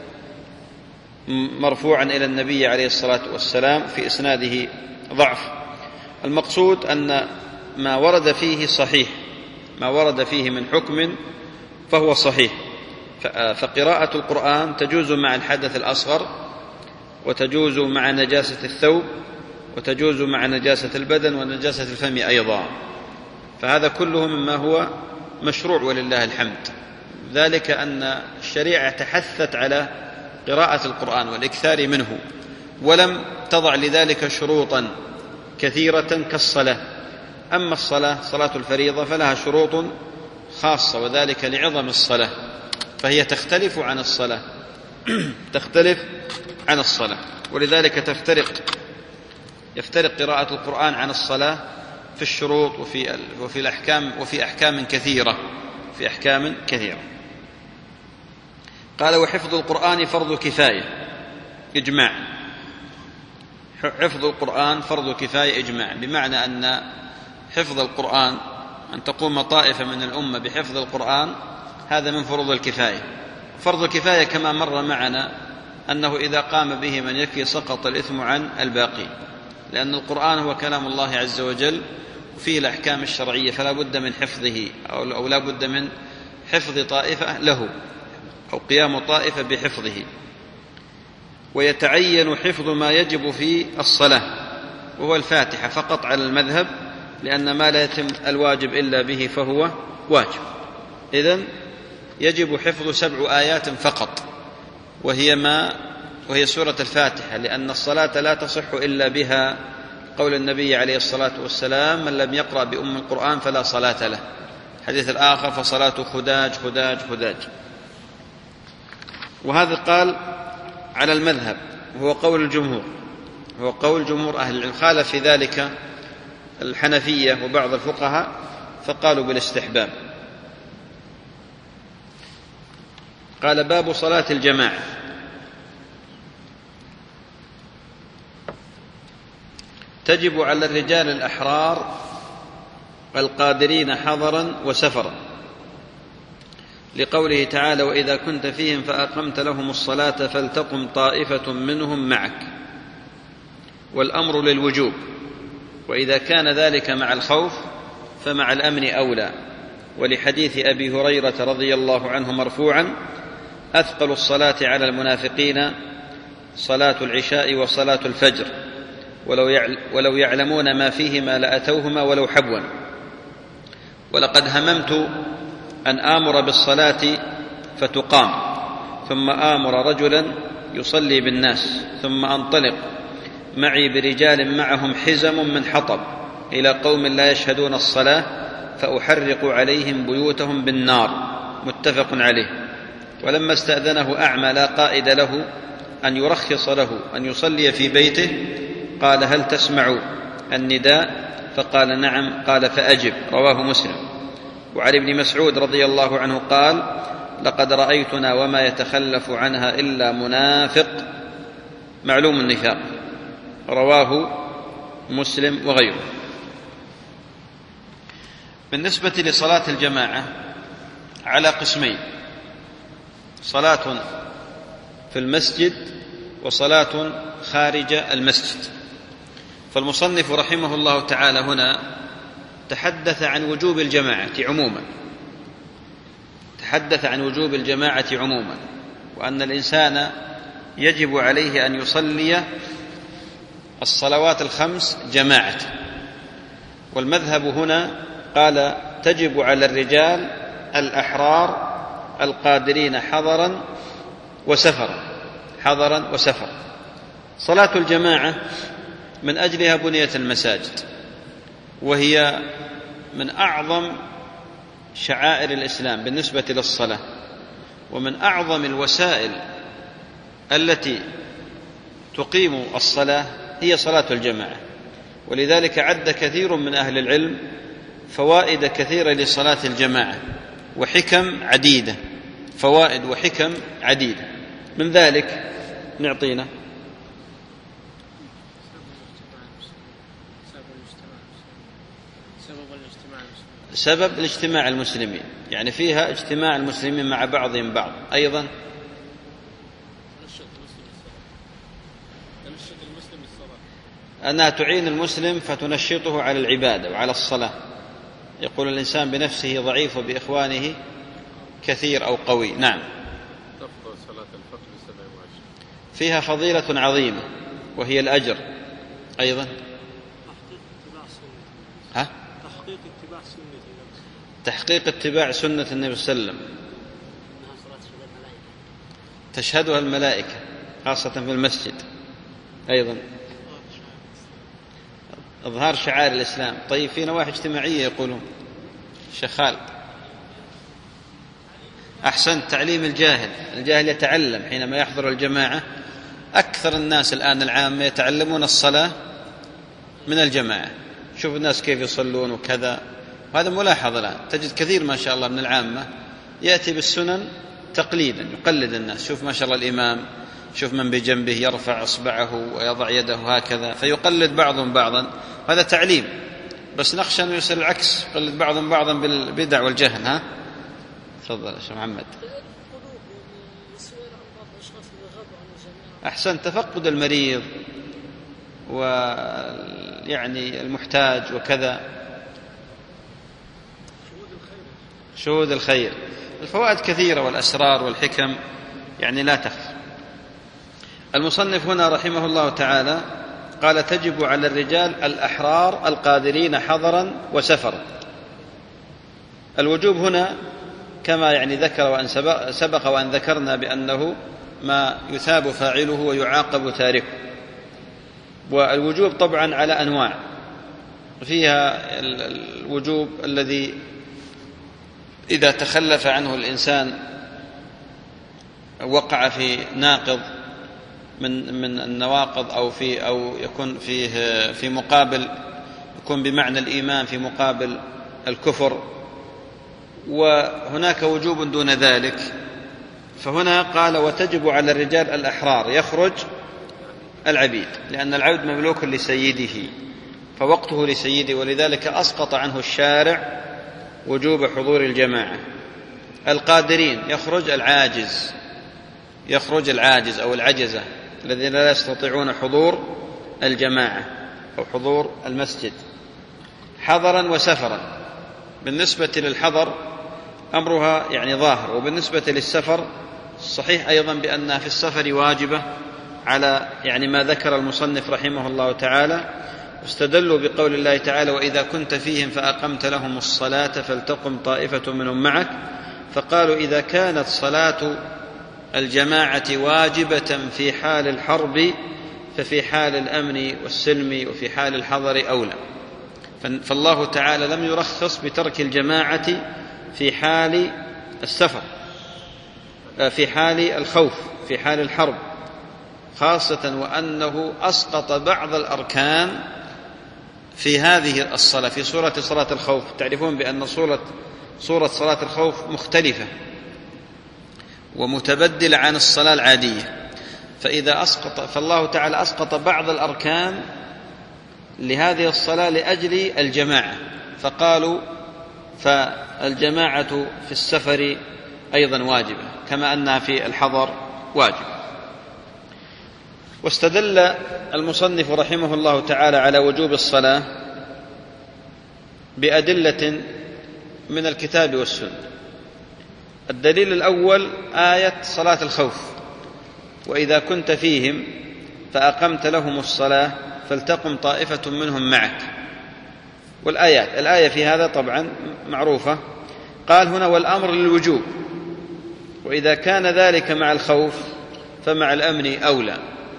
مرفوعا إلى النبي عليه الصلاة والسلام، في إسناده ضعف. المقصود أن ما ورد فيه صحيح، ما ورد فيه من حكم فهو صحيح. فقراءة القرآن تجوز مع الحدث الأصغر، وتجوز مع نجاسة الثوب، وتجوز مع نجاسة البدن ونجاسة الفم أيضا، فهذا كله مما هو مشروع ولله الحمد. ذلك أن الشريعة تحثت على قراءة القرآن والإكثار منه، ولم تضع لذلك شروطا كثيرة كالصلاة. أما الصلاة، صلاة الفريضة، فلها شروط خاصة، وذلك لعظم الصلاة، فهي تختلف عن الصلاة تختلف عن الصلاة، ولذلك تفترق يفترق قراءة القرآن عن الصلاة في الشروط وفي وفي الأحكام وفي أحكام كثيرة في أحكام كثيرة. قال: وحفظ القرآن فرض كفاية إجماع. حفظ القرآن فرض كفاية إجماع، بمعنى أن حفظ القرآن، أن تقوم طائفة من الأمة بحفظ القرآن، هذا من فروض الكفاية. فرض الكفاية كما مر معنا أنه إذا قام به من يكفي سقط الإثم عن الباقي، لأن القرآن هو كلام الله عز وجل وفيه الأحكام الشرعية، فلا بد من حفظه، أو لا بد من حفظ طائفة له، أو قيام طائفة بحفظه. ويتعين حفظ ما يجب في الصلاة، وهو الفاتحة فقط على المذهب، لأن ما لا يتم الواجب إلا به فهو واجب. إذن يجب حفظ سبع آيات فقط، وهي ما وهي سورة الفاتحة، لأن الصلاة لا تصح إلا بها، قول النبي عليه الصلاة والسلام: من لم يقرأ بأم القرآن فلا صلاة له. الحديث الآخر: فصلاة خداج خداج خداج. وهذا قال على المذهب، وهو قول الجمهور، هو قول جمهور أهل العلم. خالف في ذلك الحنفية وبعض الفقهاء، فقالوا بالاستحباب. قال: باب صلاة الجماعة. تجب على الرجال الأحرار القادرين حضرا وسفرا، لقوله تعالى: وإذا كنت فيهم فأقمت لهم الصلاة فلتقم طائفة منهم معك، والأمر للوجوب، وإذا كان ذلك مع الخوف فمع الأمن أولى، ولحديث أبي هريرة رضي الله عنه مرفوعا: أثقل الصلاة على المنافقين صلاة العشاء وصلاة الفجر، ولو يعلمون ما فيهما لأتوهما ولو حبوا. ولقد هممت أن آمر بالصلاة فتقام، ثم آمر رجلا يصلي بالناس، ثم أنطلق معي برجال معهم حزم من حطب إلى قوم لا يشهدون الصلاة، فأحرق عليهم بيوتهم بالنار. متفق عليه. ولما استأذنه أعمى لا قائد له أن يرخص له أن يصلي في بيته، قال: هل تسمع النداء؟ فقال: نعم. قال: فأجب. رواه مسلم. وعن ابن مسعود رضي الله عنه قال: لقد رأيتنا وما يتخلف عنها إلا منافق معلوم النفاق. رواه مسلم وغيره. بالنسبة لصلاة الجماعة على قسمين: صلاة في المسجد وصلاة خارج المسجد. فالمصنف رحمه الله تعالى هنا تحدث عن وجوب الجماعة عموما تحدث عن وجوب الجماعة عموما وأن الإنسان يجب عليه أن يصلي الصلوات الخمس جماعة. والمذهب هنا قال: تجب على الرجال الأحرار القادرين حضرا وسفرا حضرا وسفرا. صلاة الجماعة من أجلها بنيت المساجد، وهي من أعظم شعائر الإسلام بالنسبة للصلاة، ومن أعظم الوسائل التي تقيم الصلاة هي صلاة الجماعة. ولذلك عد كثير من أهل العلم فوائد كثيرة لصلاة الجماعة وحكم عديدة، فوائد وحكم عديدة. من ذلك نعطينا سبب الاجتماع المسلمين، يعني فيها اجتماع المسلمين مع بعضهم بعض. أيضا أنها تعين المسلم فتنشطه على العبادة وعلى الصلاة. يقول الإنسان بنفسه ضعيف وبإخوانه كثير أو قوي. نعم. فيها فضيلة عظيمة وهي الأجر. أيضا ها؟ تحقيق اتباع سنة النبي صلى الله عليه وسلم، تشهدها الملائكة خاصة في المسجد. أيضا إظهار شعائر الإسلام. طيب في نواحي اجتماعية يقولون الشيخ خالد. أحسن. تعليم الجاهل، الجاهل يتعلم حينما يحضر الجماعة. أكثر الناس الآن العامة يتعلمون الصلاة من الجماعة. شوف الناس كيف يصلون وكذا، وهذا ملاحظ الآن. تجد كثير ما شاء الله من العامة يأتي بالسنن تقليدا، يقلد الناس. شوف ما شاء الله الإمام، شوف من بجنبه يرفع إصبعه ويضع يده هكذا، فيقلد بعضهم بعضا. هذا تعليم، بس نخشى أن يصير العكس، يقلد بعضهم بعضا بالبدع والجهل. ها تفضل يا شيخ محمد. أحسن. تفقد المريض ويعني المحتاج وكذا، شهود الخير. الفوائد كثيرة والأسرار والحكم يعني لا تخفى. المصنف هنا رحمه الله تعالى قال: تجب على الرجال الأحرار القادرين حضرا وسفرا. الوجوب هنا كما يعني ذكر وأن سبق وأن ذكرنا بأنه ما يثاب فاعله ويعاقب تاركه. والوجوب طبعا على أنواع، فيها الوجوب الذي إذا تخلف عنه الإنسان وقع في ناقض من من النواقض، أو في أو يكون فيه في مقابل، يكون بمعنى الإيمان في مقابل الكفر. وهناك وجوب دون ذلك. فهنا قال: وتجب على الرجال الأحرار، يخرج العبيد، لأن العبد مملوك لسيده فوقته لسيده، ولذلك أسقط عنه الشارع وجوب حضور الجماعة. القادرين، يخرج العاجز، يخرج العاجز أو العجزة الذين لا يستطيعون حضور الجماعة أو حضور المسجد. حضرا وسفرا. بالنسبة للحضر أمرها يعني ظاهر، وبالنسبة للسفر صحيح أيضا بأنها في السفر واجبة على يعني ما ذكر المصنف رحمه الله تعالى. واستدلوا بقول الله تعالى: وإذا كنت فيهم فأقمت لهم الصلاة فلتقم طائفة منهم معك. فقالوا إذا كانت صلاة الجماعة واجبة في حال الحرب ففي حال الأمن والسلم وفي حال الحضر أولى. فالله تعالى لم يرخص بترك الجماعة في حال السفر، في حال الخوف، في حال الحرب خاصة، وأنه أسقط بعض الأركان في هذه الصلاة في سورة صلاة الخوف. تعرفون بأن سورة سورة صلاة الخوف مختلفة ومتبدلة عن الصلاة العادية. فإذا أسقط فالله تعالى أسقط بعض الأركان لهذه الصلاة لأجل الجماعة، فقالوا فالجماعة في السفر أيضا واجبة كما أنها في الحضر واجبة. واستدل المصنف رحمه الله تعالى على وجوب الصلاة بأدلة من الكتاب والسنة. الدليل الأول آية صلاة الخوف: وإذا كنت فيهم فأقمت لهم الصلاة فلتقم طائفة منهم معك. والآيات الآية في هذا طبعا معروفة. قال هنا: والأمر للوجوب، وإذا كان ذلك مع الخوف فمع الأمن أولى.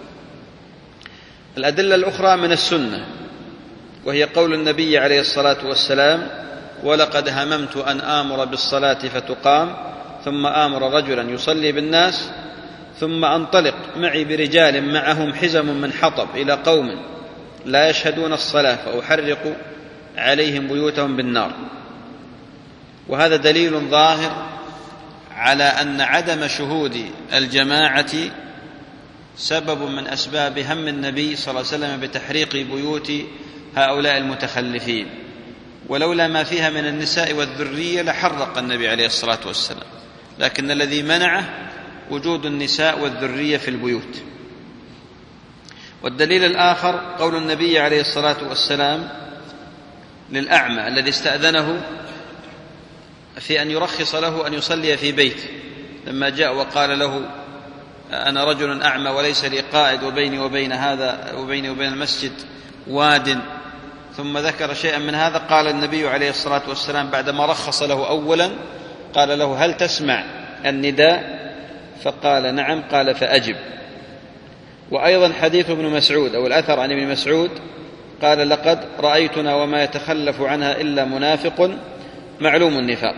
الأدلة الأخرى من السنة، وهي قول النبي عليه الصلاة والسلام: ولقد هممت أن آمر بالصلاة فتقام ثم آمر رجلا يصلي بالناس ثم أنطلق معي برجال معهم حزم من حطب إلى قوم لا يشهدون الصلاة فأحرق عليهم بيوتهم بالنار. وهذا دليل ظاهر على أن عدم شهود الجماعة سبب من أسباب هم النبي صلى الله عليه وسلم بتحريق بيوت هؤلاء المتخلفين، ولولا ما فيها من النساء والذرية لحرق النبي عليه الصلاة والسلام، لكن الذي منعه وجود النساء والذرية في البيوت. والدليل الآخر قول النبي عليه الصلاة والسلام للأعمى الذي استأذنه في أن يرخص له أن يصلي في بيته، لما جاء وقال له أنا رجل أعمى وليس لي قائد وبيني وبين هذا وبيني وبين المسجد واد، ثم ذكر شيئا من هذا، قال النبي عليه الصلاة والسلام بعدما رخص له أولا قال له هل تسمع النداء؟ فقال نعم، قال فأجب. وأيضا حديث ابن مسعود أو الأثر عن ابن مسعود قال لقد رأيتنا وما يتخلف عنها إلا منافق معلوم النفاق.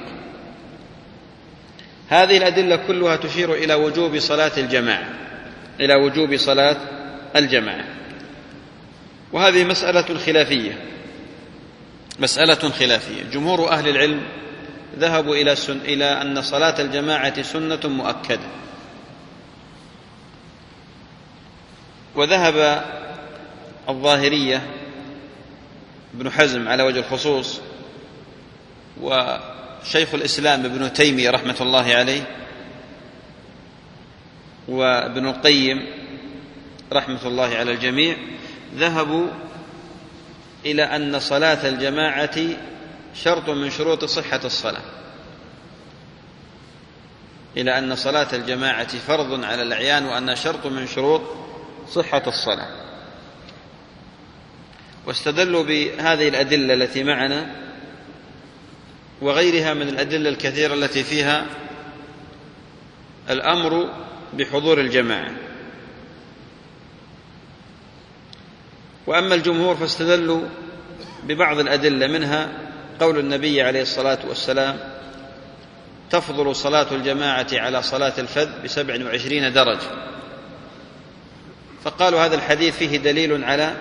هذه الأدلة كلها تشير إلى وجوب صلاة الجماعة إلى وجوب صلاة الجماعة وهذه مسألة خلافية مسألة خلافية جمهور أهل العلم ذهبوا إلى, سن... إلى أن صلاة الجماعة سنة مؤكدة، وذهب الظاهرية ابن حزم على وجه الخصوص، وشيخ الإسلام ابن تيمية رحمة الله عليه، وابن القيم رحمة الله على الجميع، ذهبوا إلى أن صلاة الجماعة شرط من شروط صحة الصلاة، إلى أن صلاة الجماعة فرض على الأعيان وأنها شرط من شروط صحة الصلاة. واستدلوا بهذه الأدلة التي معنا وغيرها من الأدلة الكثيرة التي فيها الأمر بحضور الجماعة. وأما الجمهور فاستدلوا ببعض الأدلة، منها قول النبي عليه الصلاة والسلام تفضل صلاة الجماعة على صلاة الفذ بسبع وعشرين درجة، فقالوا هذا الحديث فيه دليل على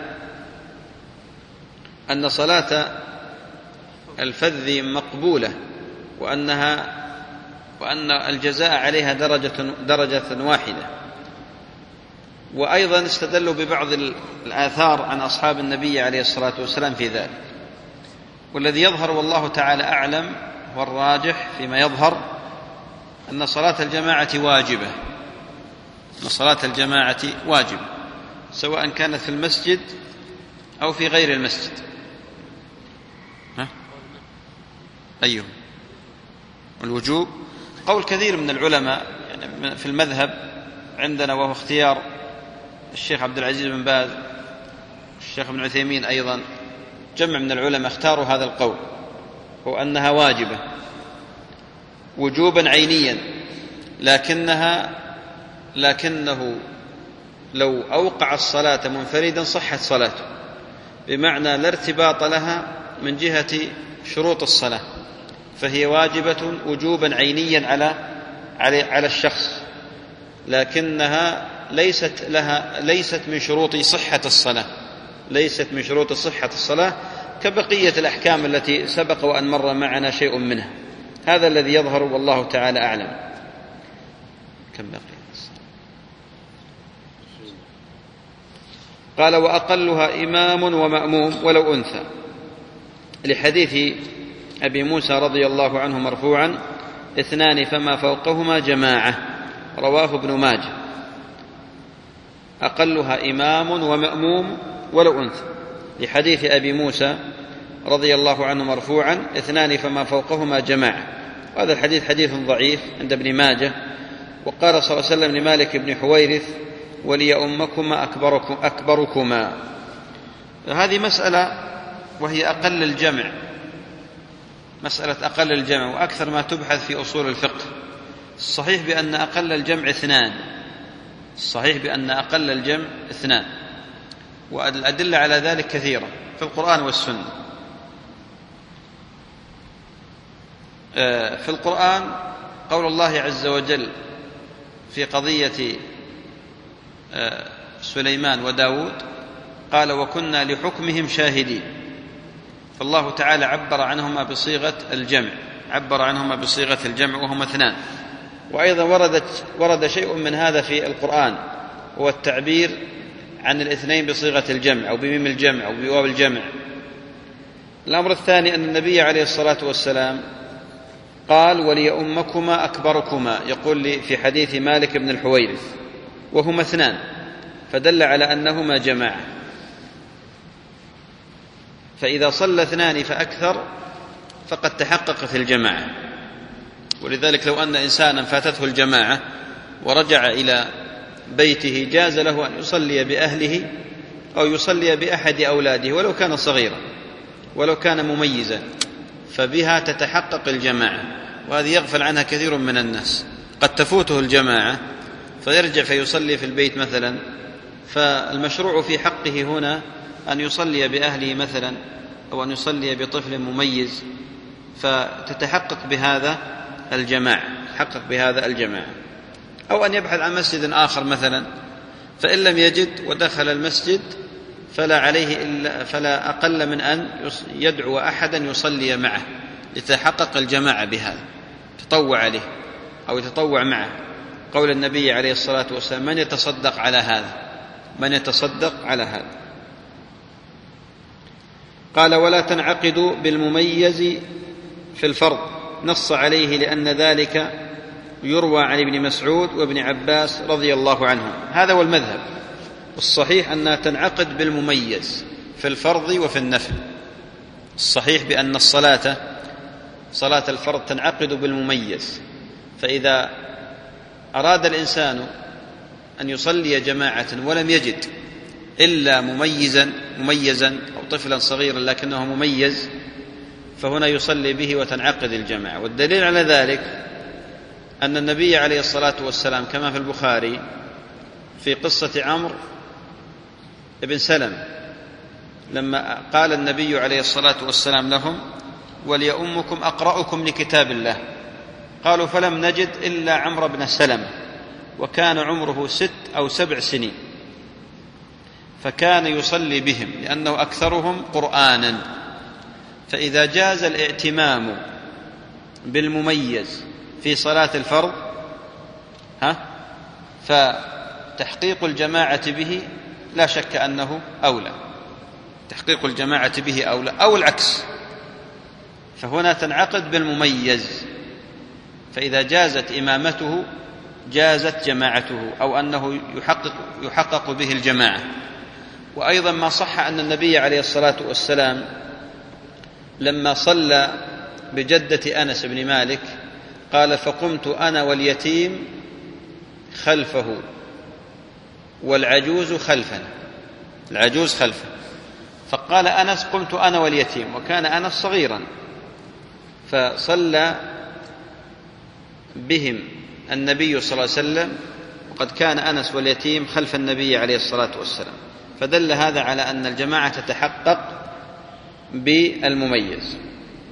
أن صلاة الفذ مقبولة وأنها وأن الجزاء عليها درجة, درجة واحدة. وأيضا استدلوا ببعض الآثار عن أصحاب النبي عليه الصلاة والسلام في ذلك. والذي يظهر والله تعالى أعلم والراجح فيما يظهر أن صلاة الجماعة واجبة أن صلاة الجماعة واجبة سواء كانت في المسجد أو في غير المسجد. ها؟ أيوه الوجوب قول كثير من العلماء يعني في المذهب عندنا، وهو اختيار الشيخ عبد العزيز بن باز الشيخ ابن عثيمين، أيضا جمع من العلماء اختاروا هذا القول، هو أنها واجبة وجوبا عينيا، لكنها لكنه لو أوقع الصلاة منفردا صحت صلاته، بمعنى لا ارتباط لها من جهة شروط الصلاة، فهي واجبة وجوبا عينيا على على الشخص، لكنها ليست لها ليست من شروط صحة الصلاة ليست من شروط صحة الصلاة كبقية الأحكام التي سبق وأن مر معنا شيء منها. هذا الذي يظهر والله تعالى أعلم. كم بقي؟ قال وأقلها إمام ومأموم ولو أنثى، لحديث أبي موسى رضي الله عنه مرفوعا اثنان فما فوقهما جماعة، رواه ابن ماجه. أقلها إمام ومأموم ولو أنثى، لحديث أبي موسى رضي الله عنه مرفوعا اثنان فما فوقهما جماعة. وهذا الحديث حديث ضعيف عند ابن ماجه. وقال صلى الله عليه وسلم لمالك بن حويرث ولي أمكما أكبركم أكبركما. هذه مسألة وهي أقل الجمع، مسألة أقل الجمع، وأكثر ما تبحث في أصول الفقه. الصحيح بأن أقل الجمع اثنان الصحيح بأن أقل الجمع اثنان والأدلة على ذلك كثيرة في القرآن والسنة. في القرآن قول الله عز وجل في قضية سليمان وداود قال وكنا لحكمهم شاهدين، فالله تعالى عبر عنهما بصيغة الجمع، عبر عنهما بصيغة الجمع وهما اثنان. وأيضا وردت ورد شيء من هذا في القرآن، هو التعبير عن الاثنين بصيغة الجمع أو بميم الجمع أو بواو الجمع. الأمر الثاني أن النبي عليه الصلاة والسلام قال وليؤمكما أكبركما، يقول لي في حديث مالك بن الحويرث، وهما اثنان، فدل على أنهما جماعة. فإذا صلى اثنان فأكثر فقد تحققت الجماعة. ولذلك لو أن إنسانا فاتته الجماعة ورجع إلى بيته جاز له أن يصلي بأهله أو يصلي بأحد أولاده ولو كان صغيرا ولو كان مميزا، فبها تتحقق الجماعة. وهذه يغفل عنها كثير من الناس، قد تفوته الجماعة فيرجع فيصلي في البيت مثلا، فالمشروع في حقه هنا أن يصلي بأهله مثلا أو أن يصلي بطفل مميز، فتتحقق بهذا الجماعة، تحقق بهذا الجماعة. أو أن يبحث عن مسجد آخر مثلا، فإن لم يجد ودخل المسجد فلا عليه إلا فلا أقل من أن يدعو أحدا يصلي معه لتحقق الجماعة بهذا، تطوع عليه أو يتطوع معه. قول النبي عليه الصلاة والسلام من يتصدق على هذا، من يتصدق على هذا. قال ولا تنعقد بالمميز في الفرض، نص عليه لأن ذلك يروى عن ابن مسعود وابن عباس رضي الله عنهم. هذا هو المذهب الصحيح، أنها تنعقد بالمميز في الفرض وفي النفل. الصحيح بأن الصلاة صلاة الفرض تنعقد بالمميز، فإذا أراد الإنسان أن يصلي جماعة ولم يجد إلا مميزا مميزا أو طفلا صغيرا لكنه مميز، فهنا يصلي به وتنعقد الجماعة. والدليل على ذلك أن النبي عليه الصلاة والسلام كما في البخاري في قصة عمرو بن سلم، لما قال النبي عليه الصلاة والسلام لهم وليؤمكم أقرأكم لكتاب الله، قالوا فلم نجد إلا عمرو بن سلم وكان عمره ست أو سبع سنين، فكان يصلي بهم لأنه أكثرهم قرآنا. فإذا جاز الائتمام بالمميز في صلاة الفرض ها فتحقيق الجماعة به لا شك أنه أولى، تحقيق الجماعة به أولى، أو العكس، فهنا تنعقد بالمميز، فإذا جازت إمامته جازت جماعته أو أنه يحقق, يحقق به الجماعة. وأيضا ما صح أن النبي عليه الصلاة والسلام لما صلى بجدة أنس بن مالك قال فقمت أنا واليتيم خلفه والعجوز خلفا، العجوز خلفه، فقال أنس قمت أنا واليتيم، وكان أنس صغيرا، فصلى بهم النبي صلى الله عليه وسلم وقد كان أنس واليتيم خلف النبي عليه الصلاة والسلام، فدل هذا على أن الجماعة تتحقق بالمميز.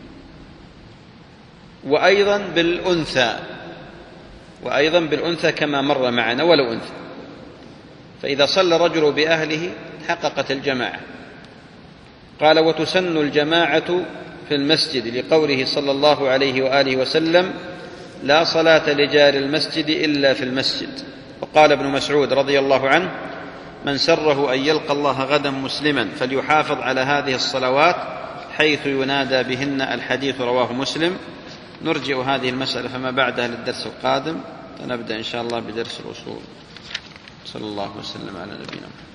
وأيضا بالأنثى، وأيضا بالأنثى كما مر معنا ولو أنثى، فإذا صلى الرجل بأهله حققت الجماعة. قال وتسن الجماعة في المسجد لقوله صلى الله عليه وآله وسلم لا صلاة لجار المسجد إلا في المسجد. وقال ابن مسعود رضي الله عنه من سره أن يلقى الله غدا مسلما فليحافظ على هذه الصلوات حيث ينادى بهن. الحديث رواه مسلم. نرجع هذه المسألة فما بعدها للدرس القادم، فنبدأ إن شاء الله بدرس الأصول. صلى الله وسلم على نبينا محمد.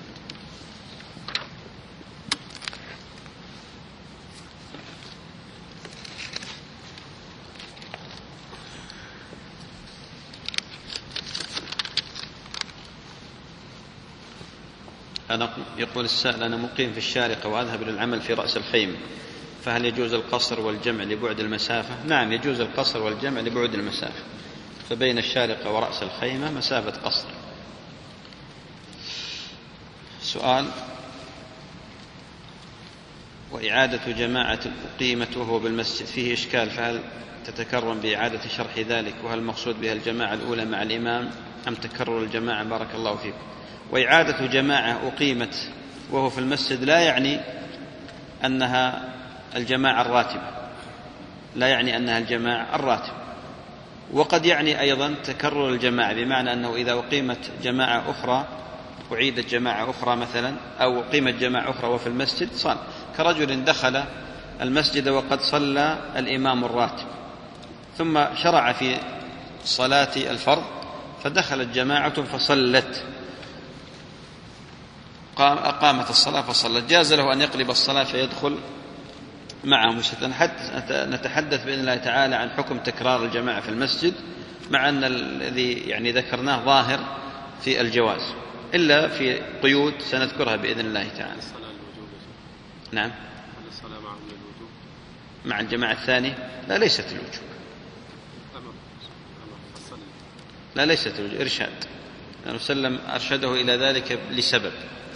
أنا يقول السائل أنا مقيم في الشارقة وأذهب للعمل في رأس الخيمة، فهل يجوز القصر والجمع لبعد المسافة؟ نعم يجوز القصر والجمع لبعد المسافة، فبين الشارقة ورأس الخيمة مسافة قصر. سؤال: وإعادة جماعة أقيمت وهو بالمسجد فيه إشكال، فهل تتكرم بإعادة شرح ذلك؟ وهل المقصود بها الجماعة الأولى مع الإمام أم تكرر الجماعة؟ بارك الله فيكم. وإعادة جماعة أقيمت وهو في المسجد لا يعني أنها الجماعة الراتبة، لا يعني أنها الجماعة الراتبة. وقد يعني أيضا تكرر الجماعة، بمعنى أنه إذا أقيمت جماعة أخرى أعيدت جماعة أخرى مثلا، أو أقيمت جماعة أخرى وفي المسجد صلى، كرجل دخل المسجد وقد صلى الإمام الراتب ثم شرع في صلاة الفرض فدخلت جماعة فصلت، أقامت الصلاة فصلت، جاز له أن يقلب الصلاة فيدخل معهم. نتحدث بإذن الله تعالى عن حكم تكرار الجماعة في المسجد، مع أن الذي يعني ذكرناه ظاهر في الجواز، إلا في قيود سنذكرها بإذن الله تعالى. نعم، مع الجماعة الثانية لا ليست الوجوب، لا ليست الوجوب، إرشاد، لأنه سلم أرشده إلى ذلك لسبب.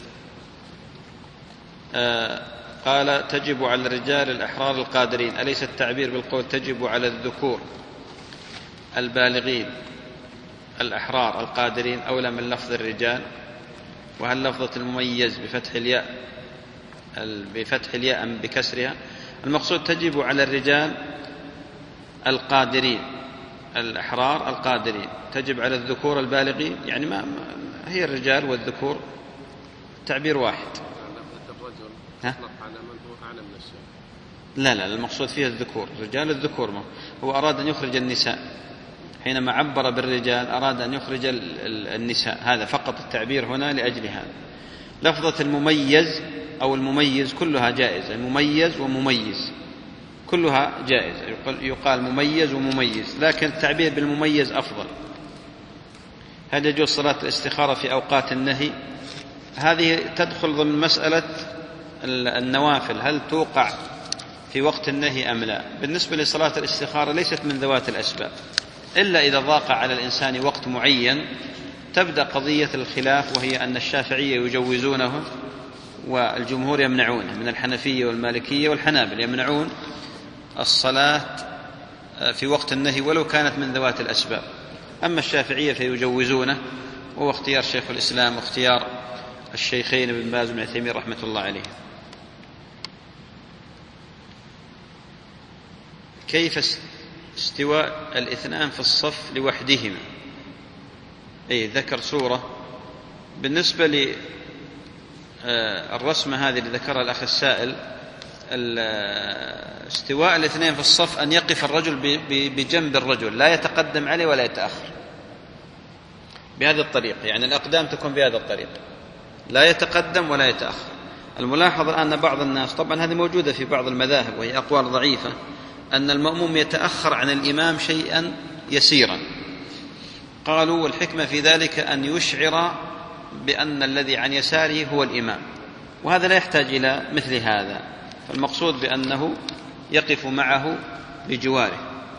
آه قال تجب على الرجال الأحرار القادرين، أليس التعبير بالقول تجب على الذكور البالغين الأحرار القادرين أولى من لفظ الرجال؟ وهل لفظة المميز بفتح الياء بفتح الياء أم بكسرها؟ المقصود تجب على الرجال القادرين الأحرار القادرين، تجب على الذكور البالغين، يعني ما هي الرجال والذكور تعبير واحد. ها؟ لا لا المقصود فيها الذكور، الرجال الذكور، ما هو أراد أن يخرج النساء، حينما عبر بالرجال أراد أن يخرج النساء، هذا فقط التعبير هنا لأجل هذا. لفظة المميز أو المميز كلها جائزة، المميز ومميز كلها جائزة، يقال مميز ومميز، لكن التعبير بالمميز أفضل. هل يجوز صلاة الاستخارة في أوقات النهي؟ هذه تدخل ضمن مسألة النوافل، هل توقع في وقت النهي أم لا؟ بالنسبة لصلاة الاستخارة ليست من ذوات الأسباب، إلا إذا ضاق على الإنسان وقت معين تبدأ قضية الخلاف، وهي أن الشافعية يجوزونه والجمهور يمنعونه، من الحنفية والمالكية والحنابل يمنعون الصلاة في وقت النهي ولو كانت من ذوات الأسباب. أما الشافعية فيجوزونه، وهو اختيار شيخ الإسلام واختيار الشيخين ابن باز وابن عثيمين رحمة الله عليه. كيف استواء الاثنان في الصف لوحدهما؟ أي ذكر سورة. بالنسبة للرسمة هذه اللي ذكرها الأخ السائل، استواء الاثنين في الصف أن يقف الرجل بجنب الرجل، لا يتقدم عليه ولا يتأخر، بهذه الطريقة، يعني الأقدام تكون بهذا الطريقة، لا يتقدم ولا يتأخر. الملاحظ الآن بعض الناس، طبعا هذه موجودة في بعض المذاهب وهي أقوال ضعيفة، أن المأموم يتأخر عن الإمام شيئا يسيرا، قالوا والحكمة في ذلك أن يشعر بأن الذي عن يساره هو الإمام، وهذا لا يحتاج إلى مثل هذا، فالمقصود بأنه يقف معه بجواره.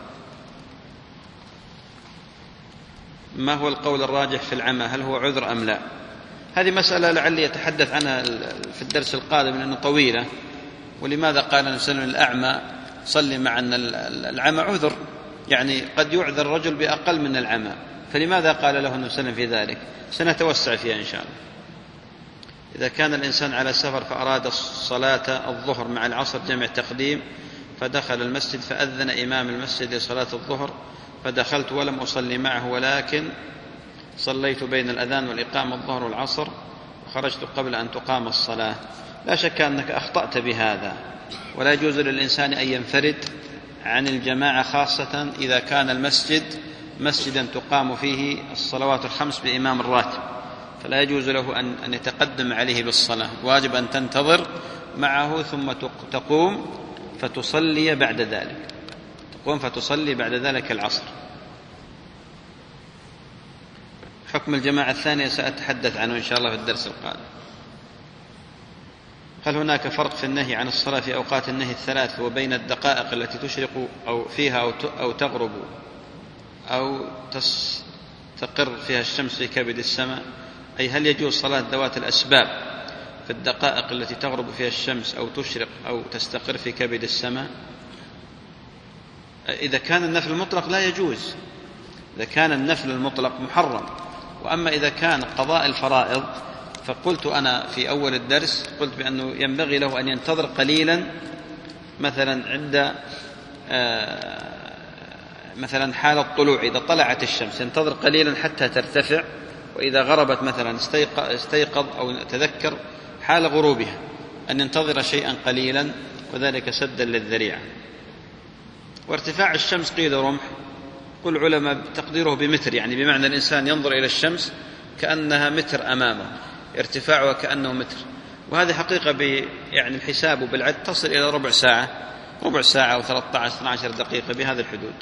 ما هو القول الراجح في العمى، هل هو عذر أم لا؟ هذه مسألة لعلي أتحدث عنها في الدرس القادم لأنه طويلة. ولماذا قال النبي صلى الله عليه وسلم الأعمى صلي مع أن العمى عذر، يعني قد يعذر الرجل بأقل من العمى، فلماذا قال له النبي صلى الله عليه وسلم في ذلك؟ سنتوسع فيها إن شاء الله. إذا كان الإنسان على سفر فأراد صلاة الظهر مع العصر جمع تقديم، فدخل المسجد فأذن إمام المسجد لصلاة الظهر، فدخلت ولم أصلي معه، ولكن صليت بين الأذان والإقامة الظهر والعصر وخرجت قبل أن تقام الصلاة، لا شك أنك أخطأت بهذا، ولا يجوز للإنسان أن ينفرد عن الجماعة، خاصة إذا كان المسجد مسجدا تقام فيه الصلوات الخمس بإمام الراتب، فلا يجوز له أن يتقدم عليه بالصلاة، واجب أن تنتظر معه ثم تقوم فتصلي بعد ذلك تقوم فتصلي بعد ذلك العصر. حكم الجماعة الثانية سأتحدث عنه إن شاء الله في الدرس القادم. هل هناك فرق في النهي عن الصلاة في أوقات النهي الثلاث وبين الدقائق التي تشرق أو فيها أو تغرب أو تستقر فيها الشمس في كبد السماء؟ أي هل يجوز صلاة ذوات الأسباب في الدقائق التي تغرب فيها الشمس أو تشرق أو تستقر في كبد السماء؟ إذا كان النفل المطلق لا يجوز، إذا كان النفل المطلق محرم. وأما إذا كان قضاء الفرائض فقلت أنا في أول الدرس قلت بأنه ينبغي له أن ينتظر قليلا، مثلا عند مثلا حال الطلوع إذا طلعت الشمس ينتظر قليلا حتى ترتفع، وإذا غربت مثلا استيقظ أو تذكر حال غروبها أن ينتظر شيئا قليلا، وذلك سدا للذريعة. وارتفاع الشمس قيل رمح، قل علماء تقديره بمتر، يعني بمعنى الإنسان ينظر إلى الشمس كأنها متر أمامه، ارتفاعها كأنه متر، وهذه حقيقة ب يعني الحساب وبالعد تصل إلى ربع ساعة ربع ساعة أو ثلاثة عشر اثنتا عشرة دقيقة بهذا الحدود.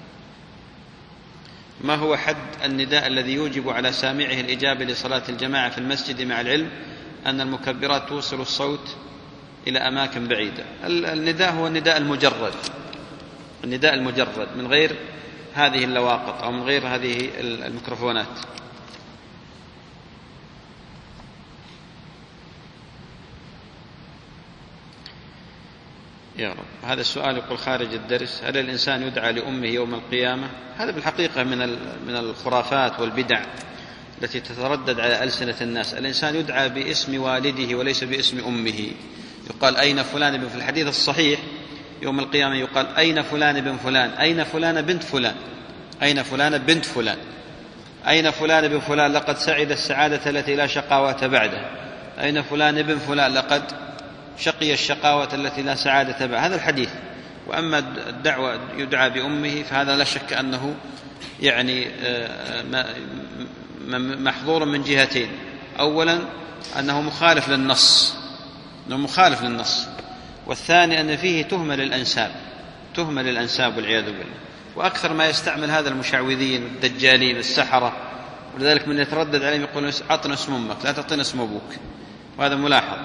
ما هو حد النداء الذي يوجب على سامعه الإجابة لصلاة الجماعة في المسجد، مع العلم أن المكبرات توصل الصوت إلى أماكن بعيدة؟ النداء هو النداء المجرد، النداء المجرد من غير هذه اللواقط أو من غير هذه الميكروفونات. يا رب. هذا السؤال يقول خارج الدرس: هل الإنسان يدعى لأمه يوم القيامة؟ هذا بالحقيقة من من الخرافات والبدع التي تتردد على ألسنة الناس. الإنسان يدعى باسم والده وليس باسم أمه. يقال أين فلان بن، في الحديث الصحيح يوم القيامة يقال أين فلان بن فلان، أين فلان بنت فلان، أين فلان بنت فلان، أين فلان بن فلان لقد سعد السعادة التي لا شقاوة بعدها، أين فلان بن فلان لقد شقي الشقاوة التي لا سعادة بعدها. هذا الحديث. وأما الدعوة يدعى بأمه فهذا لا شك أنه يعني محظور من جهتين: أولا أنه مخالف للنص، أنه مخالف للنص، والثاني أن فيه تهمة للأنساب، تهمة للأنساب والعياذ بالله. وأكثر ما يستعمل هذا المشعوذين الدجالين السحرة، ولذلك من يتردد عليهم يقولون أعطنا اسم أمك لا تعطينا اسم أبوك، وهذا ملاحظ.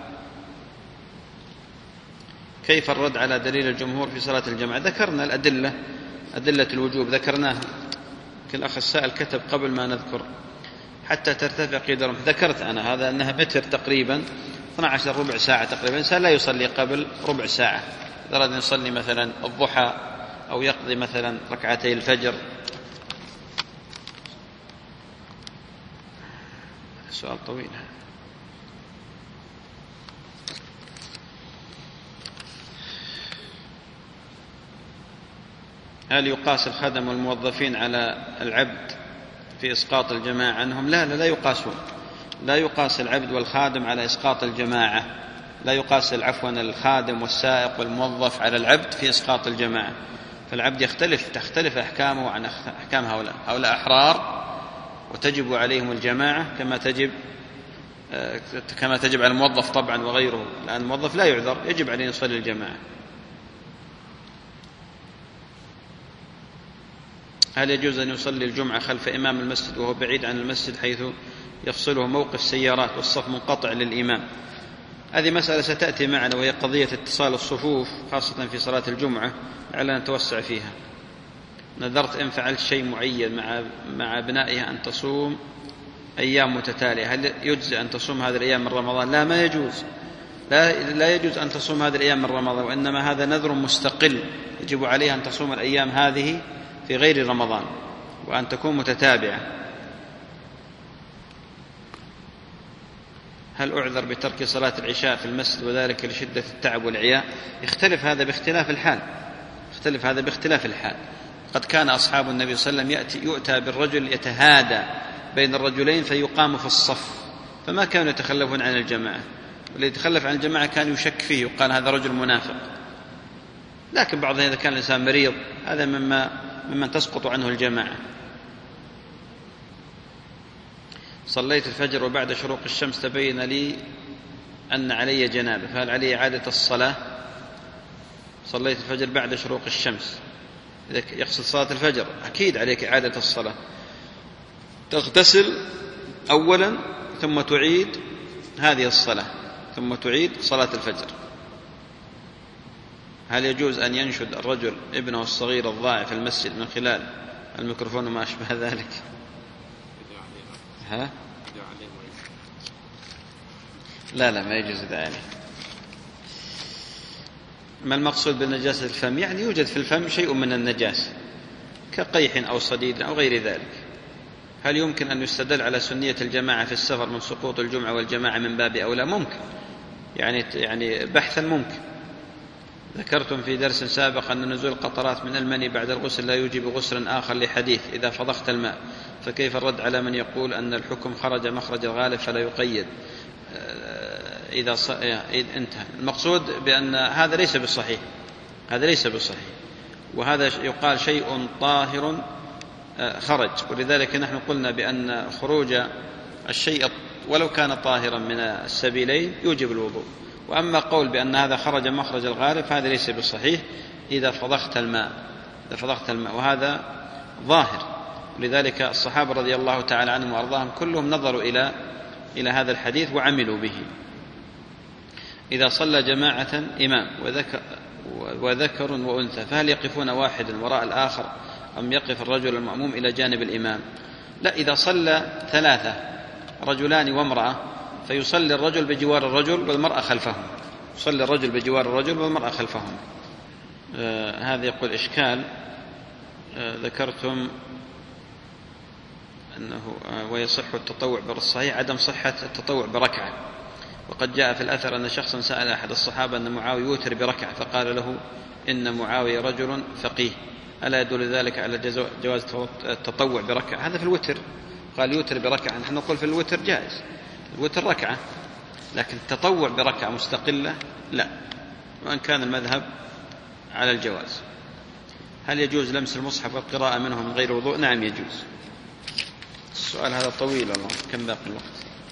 كيف الرد على دليل الجمهور في صلاة الجماعة؟ ذكرنا الأدلة، أدلة الوجوب ذكرناها، كل أخ السائل كتب قبل ما نذكر حتى ترتفع قيد رمح. ذكرت أنا هذا أنها متر تقريبا اثنتا عشرة ربع ساعة تقريبا. الإنسان لا يصلي قبل ربع ساعة، إذا أراد أن يصلي مثلا الضحى أو يقضي مثلا ركعتي الفجر. سؤال طويل. هل يقاس الخدم والموظفين على العبد في إسقاط الجماعة عنهم؟ لا لا, لا يقاسون، لا يقاس العبد والخادم على إسقاط الجماعة، لا يقاس عفوا الخادم والسائق والموظف على العبد في إسقاط الجماعة. فالعبد يختلف، تختلف أحكامه عن أحكام هؤلاء. هؤلاء أحرار وتجب عليهم الجماعة كما تجب كما تجب على الموظف طبعا وغيره، لأن الموظف لا يعذر، يجب عليه يصلي الجماعة. هل يجوز أن يصلي الجمعة خلف إمام المسجد وهو بعيد عن المسجد حيث يفصله موقف سيارات والصف منقطع للإمام؟ هذه مسألة ستأتي معنا، وهي قضية اتصال الصفوف خاصة في صلاة الجمعة، لعلنا نتوسع فيها. نذرت إن فعلت شيء معين مع مع أبنائها أن تصوم أيام متتالية، هل يجزي أن تصوم هذه الأيام من رمضان؟ لا، ما يجوز، لا, لا يجوز أن تصوم هذه الأيام من رمضان، وإنما هذا نذر مستقل يجب عليها أن تصوم الأيام هذه في غير رمضان، وأن تكون متتابعة. هل أعذر بترك صلاة العشاء في المسجد وذلك لشدة التعب والعياء؟ يختلف هذا باختلاف الحال، يختلف هذا باختلاف الحال. قد كان أصحاب النبي صلى الله عليه وسلم يأتي يؤتى بالرجل يتهادى بين الرجلين فيقام في الصف، فما كانوا يتخلفون عن الجماعة، والذي يتخلف عن الجماعة كان يشك فيه، يقال هذا رجل منافق. لكن بعضهم إذا كان الإنسان مريض هذا مما ممن تسقط عنه الجماعة. صليت الفجر وبعد شروق الشمس تبين لي أن علي جنابة، فهل علي إعادة الصلاة؟ صليت الفجر بعد شروق الشمس، إذا يقصد صلاة الفجر أكيد عليك إعادة الصلاة، تغتسل أولا ثم تعيد هذه الصلاة، ثم تعيد صلاة الفجر. هل يجوز أن ينشد الرجل ابنه الصغير الضائع في المسجد من خلال الميكروفون وما أشبه ذلك؟ ها؟ لا لا ما يجوز ذلك. ما المقصود بالنجاسة الفم؟ يعني يوجد في الفم شيء من النجاسة كقيح أو صديد أو غير ذلك، هل يمكن أن يستدل على سنية الجماعة في السفر من سقوط الجمعة والجماعة من باب أولى؟ ممكن، يعني يعني بحثا ممكن. ذكرتم في درس سابق أن نزول القطرات من المني بعد الغسل لا يوجب غسل آخر لحديث إذا فضخت الماء، فكيف الرد على من يقول أن الحكم خرج مخرج الغالب فلا يقيد إذا ص... انتهى؟ المقصود بأن هذا ليس بالصحيح، هذا ليس بالصحيح، وهذا يقال شيء طاهر خرج، ولذلك نحن قلنا بأن خروج الشيء ولو كان طاهرا من السبيلين يوجب الوضوء. وأما قول بأن هذا خرج مخرج الغالب فهذا ليس بالصحيح إذا فضخت الماء، إذا فضخت الماء، وهذا ظاهر. لذلك الصحابة رضي الله تعالى عنهم وأرضاهم كلهم نظروا إلى إلى هذا الحديث وعملوا به. إذا صلى جماعة إمام وذكر, وذكر وأنثى فهل يقفون واحد وراء الآخر أم يقف الرجل المأموم إلى جانب الإمام؟ لا، إذا صلى ثلاثة رجلان وامرأة فيصلي الرجل بجوار الرجل والمرأة خلفهم، يصلي الرجل بجوار الرجل والمرأة خلفهم. آه هذا يقول إشكال. آه ذكرتم أنه آه ويصح التطوع بالصحيح عدم صحة التطوع بركعة، وقد جاء في الأثر أن شخصا سأل أحد الصحابة أن معاوية يوتر بركعة فقال له إن معاوية رجل فقيه، ألا يدل ذلك على جواز التطوع بركعة؟ هذا في الوتر، قال يوتر بركعة، نحن نقول في الوتر جائز، الوتر ركعة، لكن التطوع بركعة مستقلة لا، وأن كان المذهب على الجواز. هل يجوز لمس المصحف والقراءة منه من غير وضوء؟ نعم يجوز. السؤال هذا طويل والله، كم باقي الوقت؟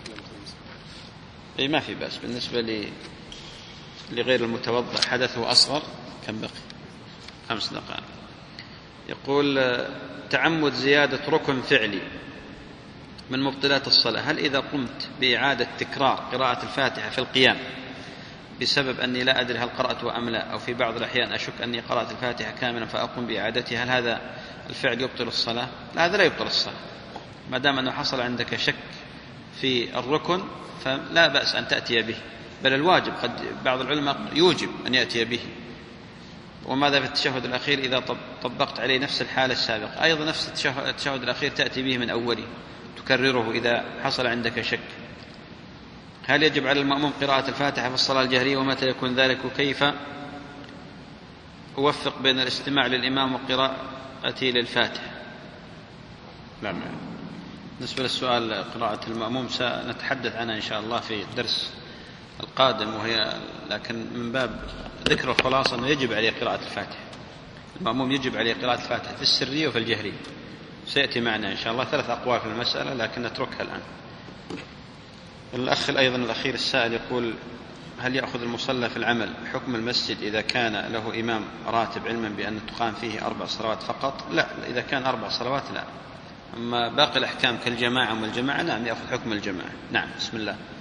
أي ما في بأس. بالنسبة لي لغير المتوضأ حدثه أصغر كم بقي؟ خمس دقائق. يقول تعمد زيادة ركن فعلي من مبطلات الصلاة، هل إذا قمت بإعادة تكرار قراءة الفاتحة في القيام بسبب أني لا أدري هل قرأتها أم لا، أو في بعض الأحيان أشك أني قرأت الفاتحة كاملا فأقوم بإعادتها، هل هذا الفعل يبطل الصلاة؟ لا، هذا لا يبطل الصلاة، ما دام أنه حصل عندك شك في الركن فلا بأس أن تأتي به، بل الواجب قد بعض العلماء يوجب أن يأتي به. وماذا في التشهد الأخير إذا طبقت عليه نفس الحالة السابقة؟ أيضا نفس التشهد الأخير تأتي به من أوله، تكرره إذا حصل عندك شك. هل يجب على المأموم قراءة الفاتحة في الصلاة الجهرية، ومتى يكون ذلك، وكيف أوفق بين الاستماع للإمام وقراءتي للفاتحة؟ لا، بالنسبة للسؤال قراءة المأموم سنتحدث عنها إن شاء الله في الدرس القادم، وهي لكن من باب ذكر الخلاصة أنه يجب عليه قراءة الفاتحة، المأموم يجب عليه قراءة الفاتحة في السرية وفي الجهرية، سيأتي معنا إن شاء الله ثلاث أقوال في المسألة لكن نتركها الآن. الأخ أيضا الأخير السائل يقول هل يأخذ المصلى في العمل حكم المسجد إذا كان له إمام راتب علما بأن تقام فيه أربع صلوات فقط؟ لا، إذا كان أربع صلوات لا، أما باقي الأحكام كالجماعة والجماعة نعم يأخذ حكم الجماعة. نعم، بسم الله.